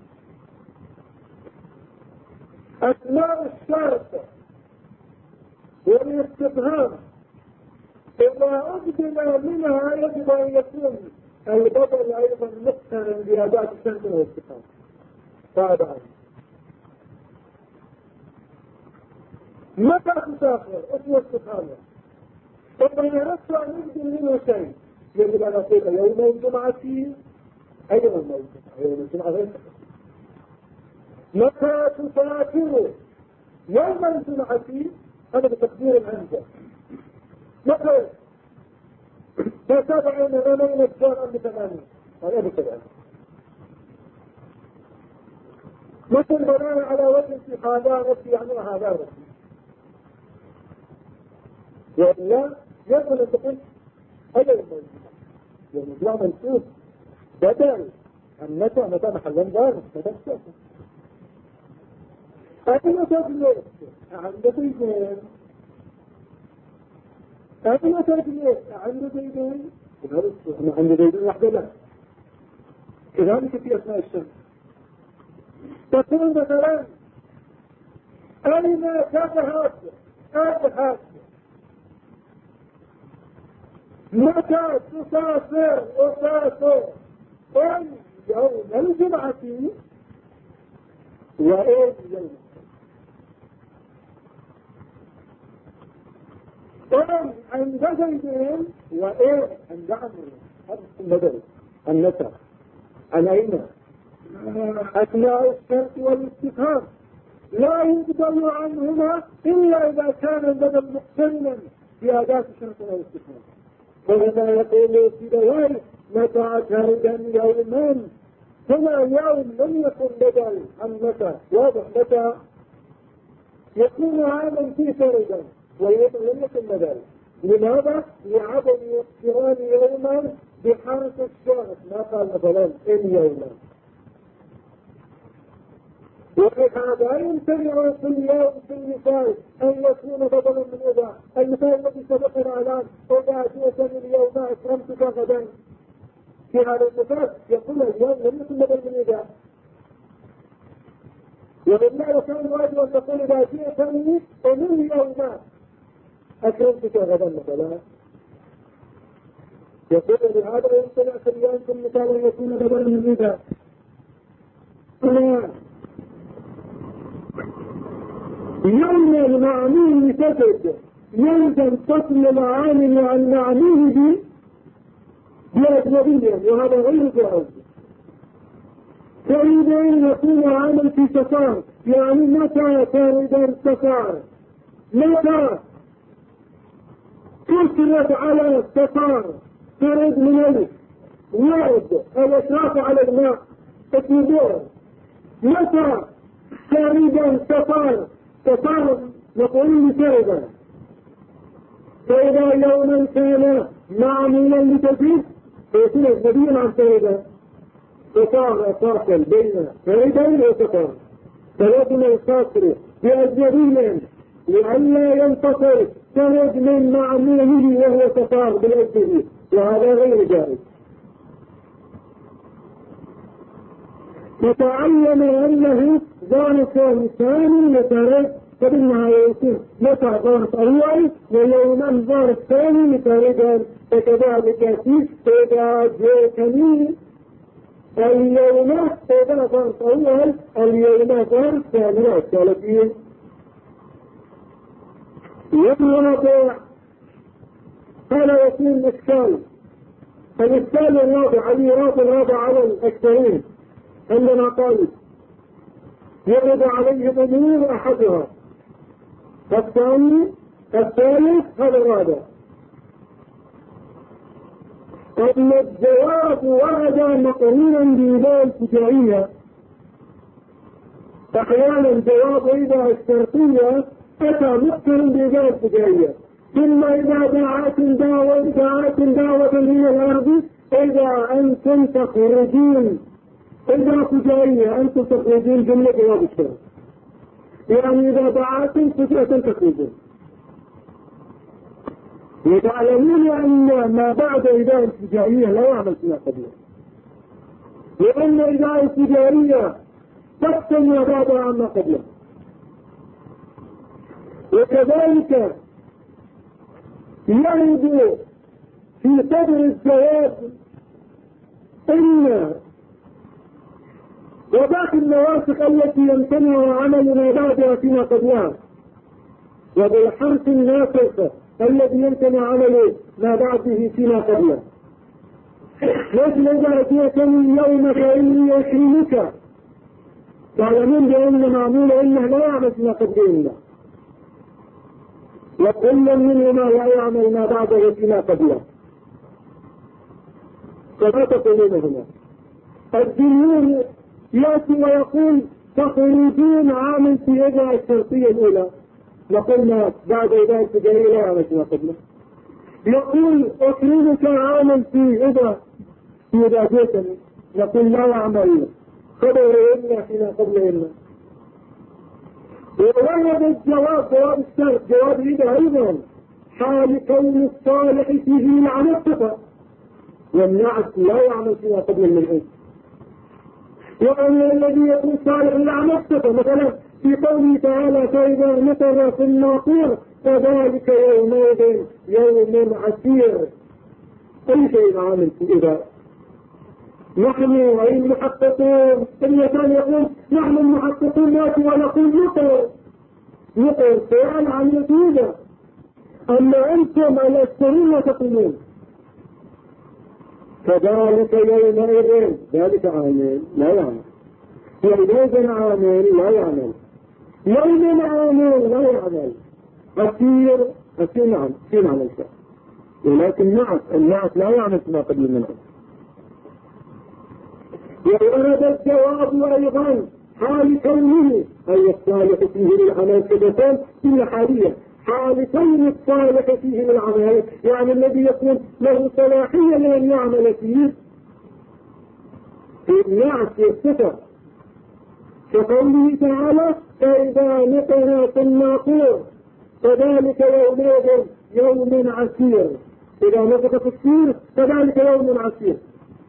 أسماء الشرط والاستفهام إذا أبدل منها يجب أن يكون البدل أيضا مقترنا بأداة الشرط والاستفهام. هذا متى تسافر اسم استفهام، إذا أردت أن أبدل منه شيء يجب أن أقول يوم الجمعة أي يوم الجمعة غير متى تسافر يوم الجمعة هذا بتقدير الهمزة، متى تتابعون رمين الجار بثمانين هذا بكذا، مثل بناء على وجه في هذا ربي يعني هذا ربي، وإلا يجب أن تقول هذا يوم الجمعة، يوم الجمعة منسوب بدل متى محلا دار متى تسافر. أين تجلس؟ عند زيدين. أين تجلس؟ عند زيدين. عند زيدين وحده لا. كذلك في أثناء الشمس. تقول مثلا أين تذهب؟ أذهب. متى تسافر؟ أسافر. أي يوم الجمعة وأي يوم إيه عند زيدين وإيه عند عمرو، هذا المدرس النسب عن أين أثناء الشرط والاستفهام لا يبدل عنهما إلا إذا كان البدل مقترنا بأداة الشرط والاستفهام. فهنا يقول سيدويه متى تردا يوما هنا يوم لم يكن بدل عن متى، واضح متى يكون عاما في فردا ويوم لم يكن بدل. لماذا؟ لعدم اقتران يوما بحرف الشرط، ما قال مثلا اليوم. ولهذا يمتنع في اليوم في المثال ان يكون بدلا من اذا. المثال الذي سبقنا الان اذا جئتني اليوم اكرمتك غدا، في هذا المثال يقول اليوم لم يكن بدل من اذا. ولله كان واجب ان تقول اذا جئتني ومن يوم اكرمتك غدا مثلا. يقول لهذا يمتنع في اليوم في المثال ان يكون بدلا من اذا. يوم المعنيه تجد يلزم قسم العامل عن معنيه بأجنبيا، وهذا غير جائز. فإذا يكون عامل في سفر، يعني متى تريد السفر؟ متى تشرف على السفر؟ تريد من الورد الاشراف على الماء التدور. متى تريد السفر؟ سفر نقول لسيدا. فإذا يوما كان معمولا لتجيب فيكون أجنبيا عن سيدا، فصار فاصل بين سيدا وسفر، فلازم القاصر بأجنبيا لئلا ينتصر خرج من معموله وهو سفر بالأجنبي، وهذا غير جائز. فتعلم أنه ظرف ثاني لترك، فإنها يكون متى ظرف أول ويوما ظرف ثاني لترك. فكذلك إذا جئتني اليوم إذا ظرف أول اليوم ظرف ثاني الثالثين. يطلق هذا يكون إشكال. الإشكال الرابع الرابع على الأكثرين عندما قالوا يرد عليهم أمور أحدها، الثالث هذا الرابع. أن الجواب ورد مقرونا بإذا الفجائية. أحيانا الجواب إذا الشرطية أتى مقترن بإذا الفجائية. ثم إذا دعات دعوة من الأرض إذا أنتم تخرجون، إذا فجائية أنتم تخرجون جملة جواب الشرط، يعني إذا دعاتم فجأة تخرجون. وتعلمون أن ما بعد إذا الفجائية لا يعمل فيما قبله، لأن إذا الفجائية تقسم ما بعدها عما قبله. وكذلك يرد في صدر الجواب إن وذاك النواسخ التي يمتنع عمل ما بعدها فيما قبلها، وبالحرف الناسخ الذي يمتنع عمل ما بعده فيما قبله. مثل إذا أتيتني اليوم فإني أكرمك، تعلمون بأن معمول إنه لا يعمل فيما قبله، وكل منهما لا يعمل ما بعده فيما قبله. فما تقولون هنا؟ الدنيون يأتي ويقول تخرجون عامل في إذا الشرطية الأولى، نقول بعد إذا الفجائية لا يعمل فيما قبله. يقول أكرمك عامل في إذا جئتني، نقول لا يعمل خبر إلا فيما قبل إلا. وورد الجواب جواب الشرط جواب إذا أيضا حال كون الصالح فيه لعنة صفة، والنعت لا يعمل فيما قبل من وأن الذي يكون صالح لعنة صفة، مثلا في قوله تعالى فإذا نفر في الناقور فذلك يومئذ يوم عسير. أي شيء عامل في إذا. نحن أي المحققون إن كان يقول نحن المحققون ناتي ونقول نقر فعل عن يتوجه، أما أنتم الأكثرين تقولون فذلك يومئذ ذلك عامل لا يعمل، يومئذ عامل لا يعمل، يوم عامل لا يعمل، أسير نعم في معنى الشيء، ولكن النعت لا يعمل ما قبل منه. وورد الجواب أيضا حال كونه أي الصالح فيه للعمل كدفان إلا حاليا حال كون الصالح فيه للعمل يعني الذي يكون له صلاحية لأن يعمل فيه في النعس والصفة كقوله تعالى فإذا نقر في الناقور فذلك يومئذ يوم عسير إذا نفخ في الصور فذلك يوم عسير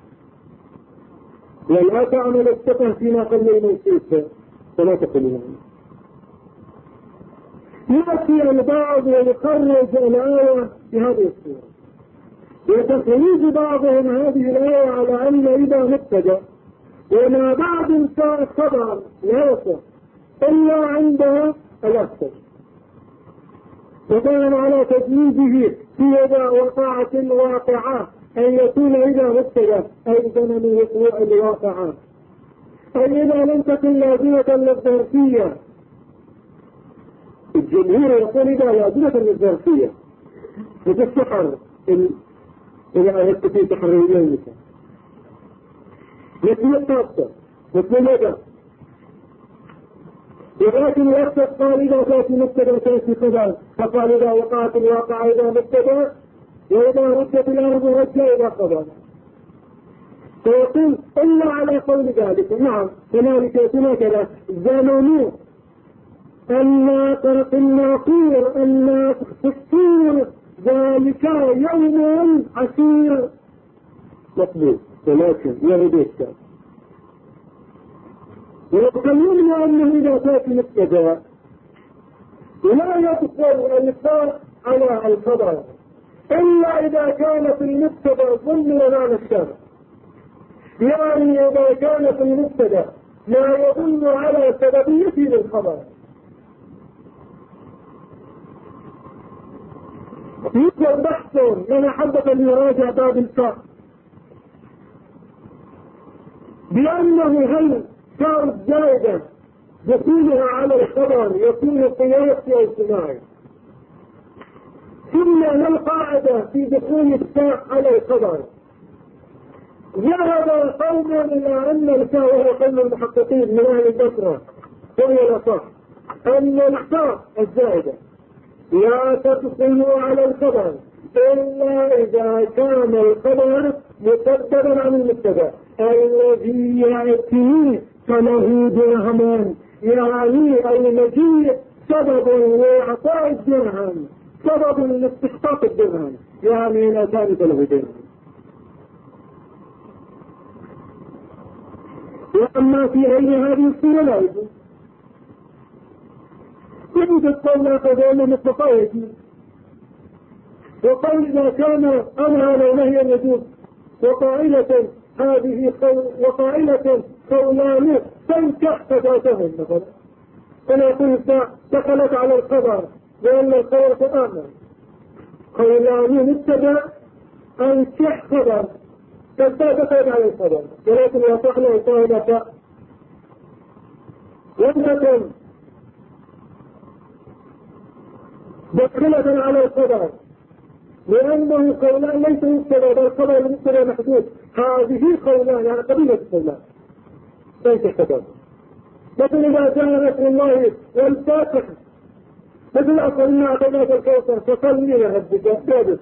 ولا تعمل الصفة فيما قبل الموسيقى فلا تقلون يأتي البعض ويخرج الآية في هذه الصورة وتخريج بعضهم هذه الآية على أن إذا مبتدأ وما بعد انساء الخبر لا يصح إلا عندها الأكثر وكان على تجويزه في إذا وقعت الواقعات أن يكون إذا مبتدأ أي زمن وقوع الواقعات أي إذا لم تكن لازمة للظرفية الجمهور يقول إذا لازمة للظرفية مثل السحر إذا أردت في سحر اليوم مثل الطاقة مثل الوجه ولكن الأكثر قال إذا كانت مبتدأ تأتي خبر فقال إذا وقعت الواقع إذا مبتدأ وإذا ردت الأرض رجع إلى خبر فيقول إلا على قول ذلك نعم هنالك يكون كذا زمن الناقر في الناقور الناقر في الصور ذلك يوم عسير مطلوب ولكن يرد الشيء ويقولون أنه إذا كانت مبتدأ لا يدخل الفرق على الخبر إلا إذا كان في المبتدأ ضمن معنى الشرع يعني إذا كان في المبتدأ لا يدل على سببيته للخبر يوجد بحث من أحبة أن يراجع باب الفرق بأنه هل كانت زائدة دخولها على الخبر يكون قياسي أو صناعي ثم القاعدة في دخول الساق على الخبر ذهب قوم إلى أن الساق وهو قول المحققين من أهل البصرة وهي الأصح أن الساق الزائدة لا تدخل على الخبر إلا إذا كان الخبر مقدما عن المبتدأ الذي يأتي فله درهمان يعني المجيء سبب لإعطاء الدرهم سبب لاستحقاق الدرهم يعني لا ثالث له درهم وأما في غير هذه الصورة لا يجوز يجوز قول كذلك مطلقا يجوز وقال إذا كان أمرا لو نهيا يجوز وقائلة هذه وقائلة قولان تنكح فتاتهم مثلا فلا تنسى دخلت على الخبر لأن الخبر تآمن قولان مبتدأ أنكح خبر دخلت على الخبر ولكن يصح له قائلة وانتكن دخلت على الخبر لأنه قولان ليس مبتدأ بل خبر مبتدأ محدود هذه قولان يعني قبيلة قولان ليس خبر مثل إذا جاء نصر الله والفاتح مثل أصلنا أعطيناك الكوثر فصلي لربك بيدك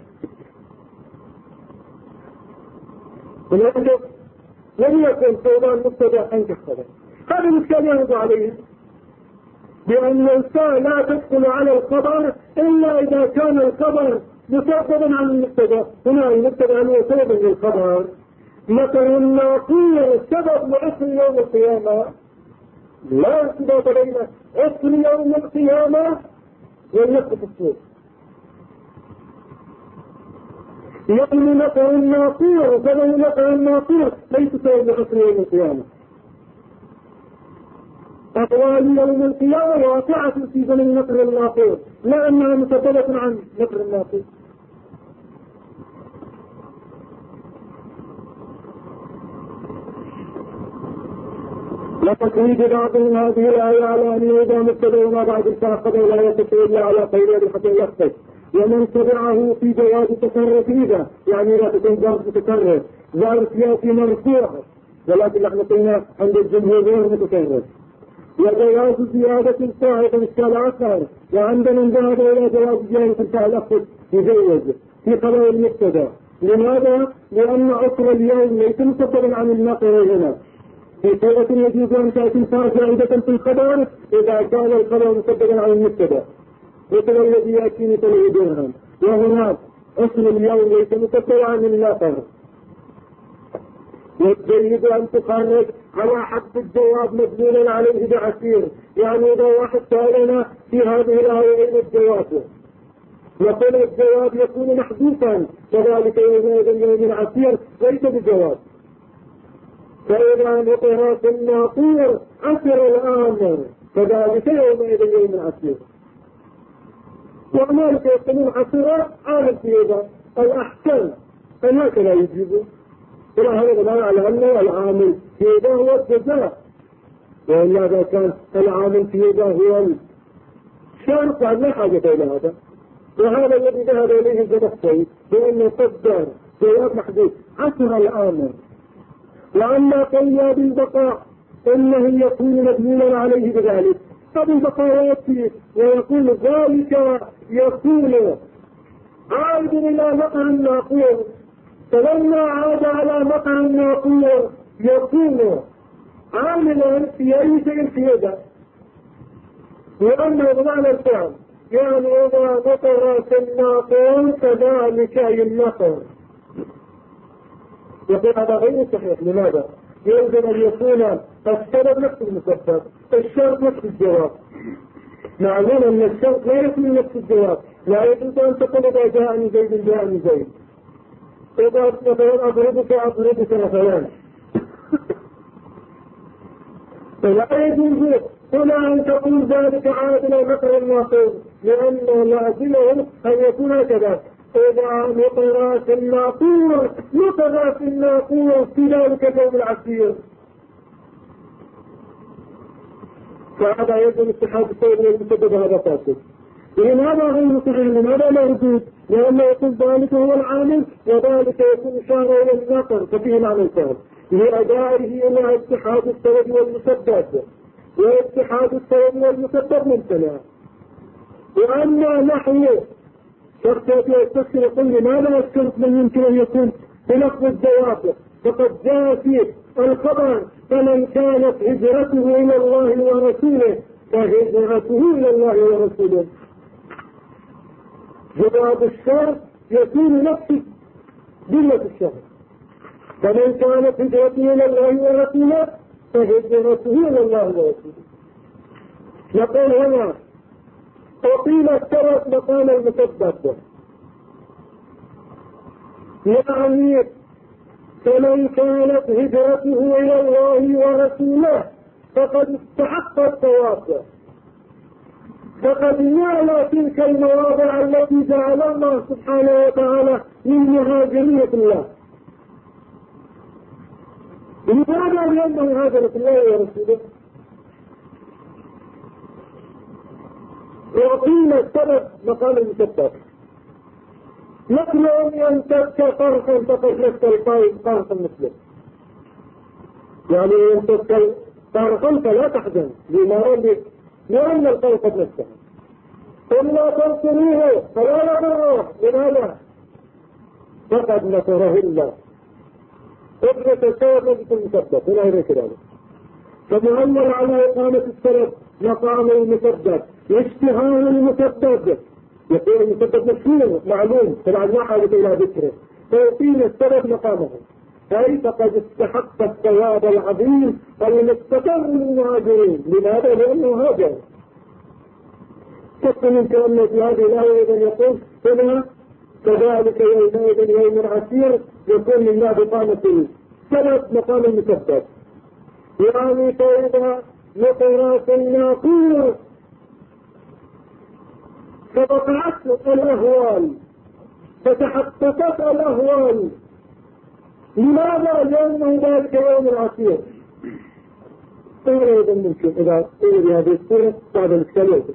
ولكن لم يكن قولان مبتدأ أنك خبر هذا الإشكال يرد عليه بأن الإنسان لا تدخل على الخبر إلا إذا كان الخبر مسببا عن المبتدأ هنا المبتدأ هو سبب للخبر مثل الناقير سبب لعصر يوم القيامة لا ارتباط بين عصر يوم القيامة والنفخ في الصور يوم مثل الناقير سبب مثل الناقير ليس سبب لعصر يوم القيامة أقوال يوم القيامة واقعة في زمن نقر الناقير لا أنها مسببة عن نقر الناقير لتقييد بعضهم هذه الآية على أن إذا مبتدأ وما بعد الفاقد لا يتكئ إلا على خير بالحق يخفي ومن تبعه في جواز التصرف إذا يعني لا تكون ظرف متكرر ظرف يأتي مرفوع ولكن نحن قلنا عند الجمهور غير متصور. وجواز زيادة الفاعل إشكال آخر، وعندنا ذهب إلى جواز زيادة الفاعل أخذ يجوز في خبر المبتدا. لماذا؟ لأن عصر اليوم ليس مسببا عن النقل هنا. في صورة يجوز أن تأتي الفاء زائدة في الخبر إذا كان الخبر مسببا عن المبتدا، مثل الذي يأتي مثل درهم. وهناك عصر اليوم ليس مسببا عن النقل. والجيد أن تخرج على حد الجواب مبنيا عليه بعسير، يعني إذا واحد سألنا في هذه الآية أين الجواب؟ يقول الجواب يكون محذوفا، كذلك يوم العسير ليس بجواب. فإذا نطر في الناقور عسر الآمر، كذلك يوم العسير. وهنالك يقولون عسر عامل في هذا الأحكام، فهكذا يجيبون. هذا دلالة على أنه العامل في هذا هو الجزاء، وإلا إذا كان العامل في هذا هو الشرط فلا حاجة إلى هذا. وهذا الذي ذهب إليه الزمخشري بأنه قدر جواب محدود عسر الآمر. وأما قياد البقاء إنه يكون مبنيا عليه بذلك، فبالبقاء يأتي ويقول ذلك يكون عائد إلى مقر الناقور، فلما عاد على مقر الناقور يكون عاملا في أي شيء في يده، لأنه بمعنى الفعل، يعني إذا مطر في الناقور كذلك ينقر. يقول هذا غير صحيح. لماذا؟ يلزم أن يكون السبب نفس المسبب، الشرط نفس الجواب. معلوم أن الشرط لا يكون نفس الجواب، لا يجوز أن تقول إذا جاءني زيد جاءني زيد، إذا مثلا أضربك مثلا، فلا يجوز هنا أن تقول ذلك عادل مقر الناقور، لأنه لازمه أن يكون كذا. إذا نطر في الناقور نطر في الناقور في ذلك يوم العسير، فهذا يجب اتحاد الصوت والمسبب هذا فاسد. لماذا غير صحيح؟ لماذا مردود؟ لأنه يقول ذلك هو العامل وذلك يكون إشارة إلى النقر، ففيه معنى الفعل لأدائه إلى اتحاد السبب والمسبب، واتحاد السبب والمسبب ممتنع. وأما نحو شخص يستفسر يقول لماذا الشرط من يمكن أن يكون بلفظ الجواب؟ فقد جاء في الخبر فمن كانت هجرته إلى الله ورسوله فهجرته إلى الله ورسوله. جواب الشرط يكون نفس جملة الشرط، فمن كانت هجرته إلى الله ورسوله فهجرته إلى الله ورسوله. نقول هنا أطيل السبب مقام المسبب، يعني فمن كانت هجرته إلى الله ورسوله فقد استحق الثواب، فقد نال تلك المواضع التي جعل الله سبحانه وتعالى من مهاجرية الله. لماذا؟ لأنه هاجرة الله ورسوله. وقيل السبب مقام المسبب، مثل أن يمتد فرقا فقد لست القائد فرقا مثله، يعني يمتد فرقا فلا تحزن لأن القائد قد نفسه، إلا تنصروه فلا يضره. لماذا؟ فقد نصره الله. ابنة السبب نجد المسبب هنا إليك ذلك، فمعول على إقامة السبب مقام المسبب واشتهار المسبب. يقول المسبب مشهور معلوم طبعا ما حاجة إلى ذكره، فيقيم السبب مقامه، أي فقد استحق الثواب العظيم المستقر للمهاجرين. لماذا؟ لأنه هاجر. كيف من كلمة في هذه الآية إذن يقول هنا كذلك يومئذ يوم عسير يكون من باب إقامة السبب مقام المسبب. يعني فإذا نطر في الناقور فوقعت الأهوال، فتحققت الأهوال. لماذا؟ لأنه ذلك يوم العسير. أيضا ممكن إذا قيل بهذه الصورة بعد الإشكالية.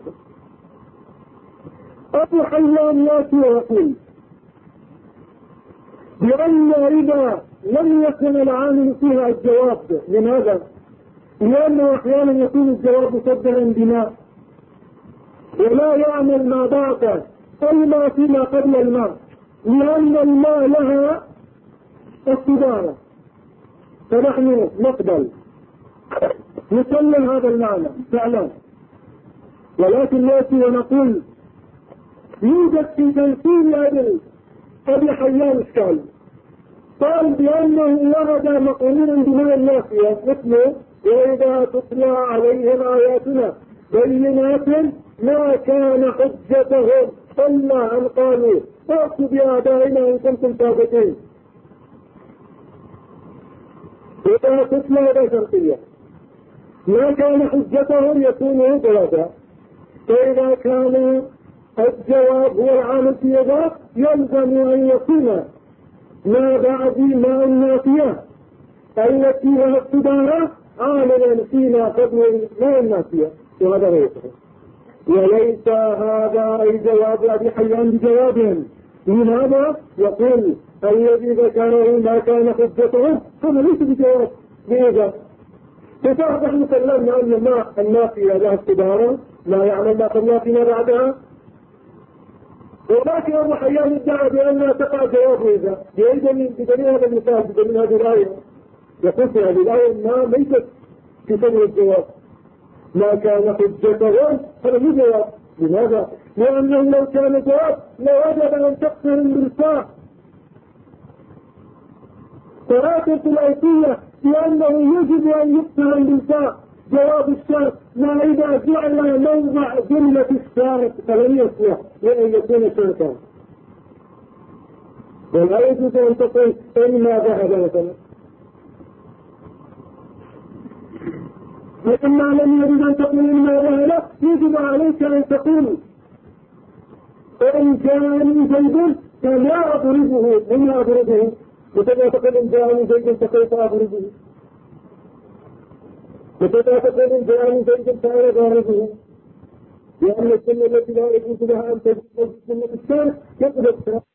أبو حيان يأتي ويقول بأن إذا لم يكن العامل فيها الجواب. لماذا؟ لأنه أحيانا يكون الجواب مصدرا بما ولا يعمل ما بعد أي ما فيما قبل الماء، لأن الماء لها الصدارة، فنحن نقبل نسلم هذا المعنى فعلا. ولكن نأتي ونقول يوجد في تنسيل أبي حيان إشكال، قال بأنه ورد مقرورا بماء النافية مثله وإذا تتلى عليهم آياتنا بينات ما كان حجتهم إلا أن قالوا فأتوا بآبائنا إن كنتم صادقين. إذا تتلى هذا شرطية، ما كان حجتهم يكون بلدا، فإذا كان الجواب هو العامل في ذلك يلزم أن يكون ما بعد ما النافية التي لها الصدارة عاملا فيما قبل ما النافية، وهذا غير صحيح. وليس هذا أي جواب أبي حيان بجواب. لماذا؟ يقول الذي ذكره ما كان حجته هذا ليس بجواب. لماذا؟ فصار نحن سلمنا أن الماء النافية لها الصدارة لا يعمل ما قبلها فيما بعدها، ولكن أبو حيان ادعى بأنها تقع جواب إذا بدليل هذا المثال، بدليل هذه الآية. يقول في هذه الآية أنها ليست في سبب الجواب، ما كان حجتهم هذا مو جواب. لماذا؟ لأنه لو كان جواب لوجب أن تقترن بالفاء تراكم في الآية، لأنه يجب أن يقترن بالفاء جواب الشرط، ما إذا جعل موضع جملة الشرط فلن يصلح لأن يكون شرطا. ولا يجوز أن تقول إما ذهب مثلا، وإما لم يجب أن تقول إما ذهب، يجب عليك أن تقول إن جاءني زيد فلا أضربه إلا أضربه، وتبقى تقول إن جاءني زيد فكيف أضربه، وتبقى تقول إن جاءني زيد فأنا ضاربه، لأن السنة التي لا يجوز لها أن تجد من الإسلام يقبل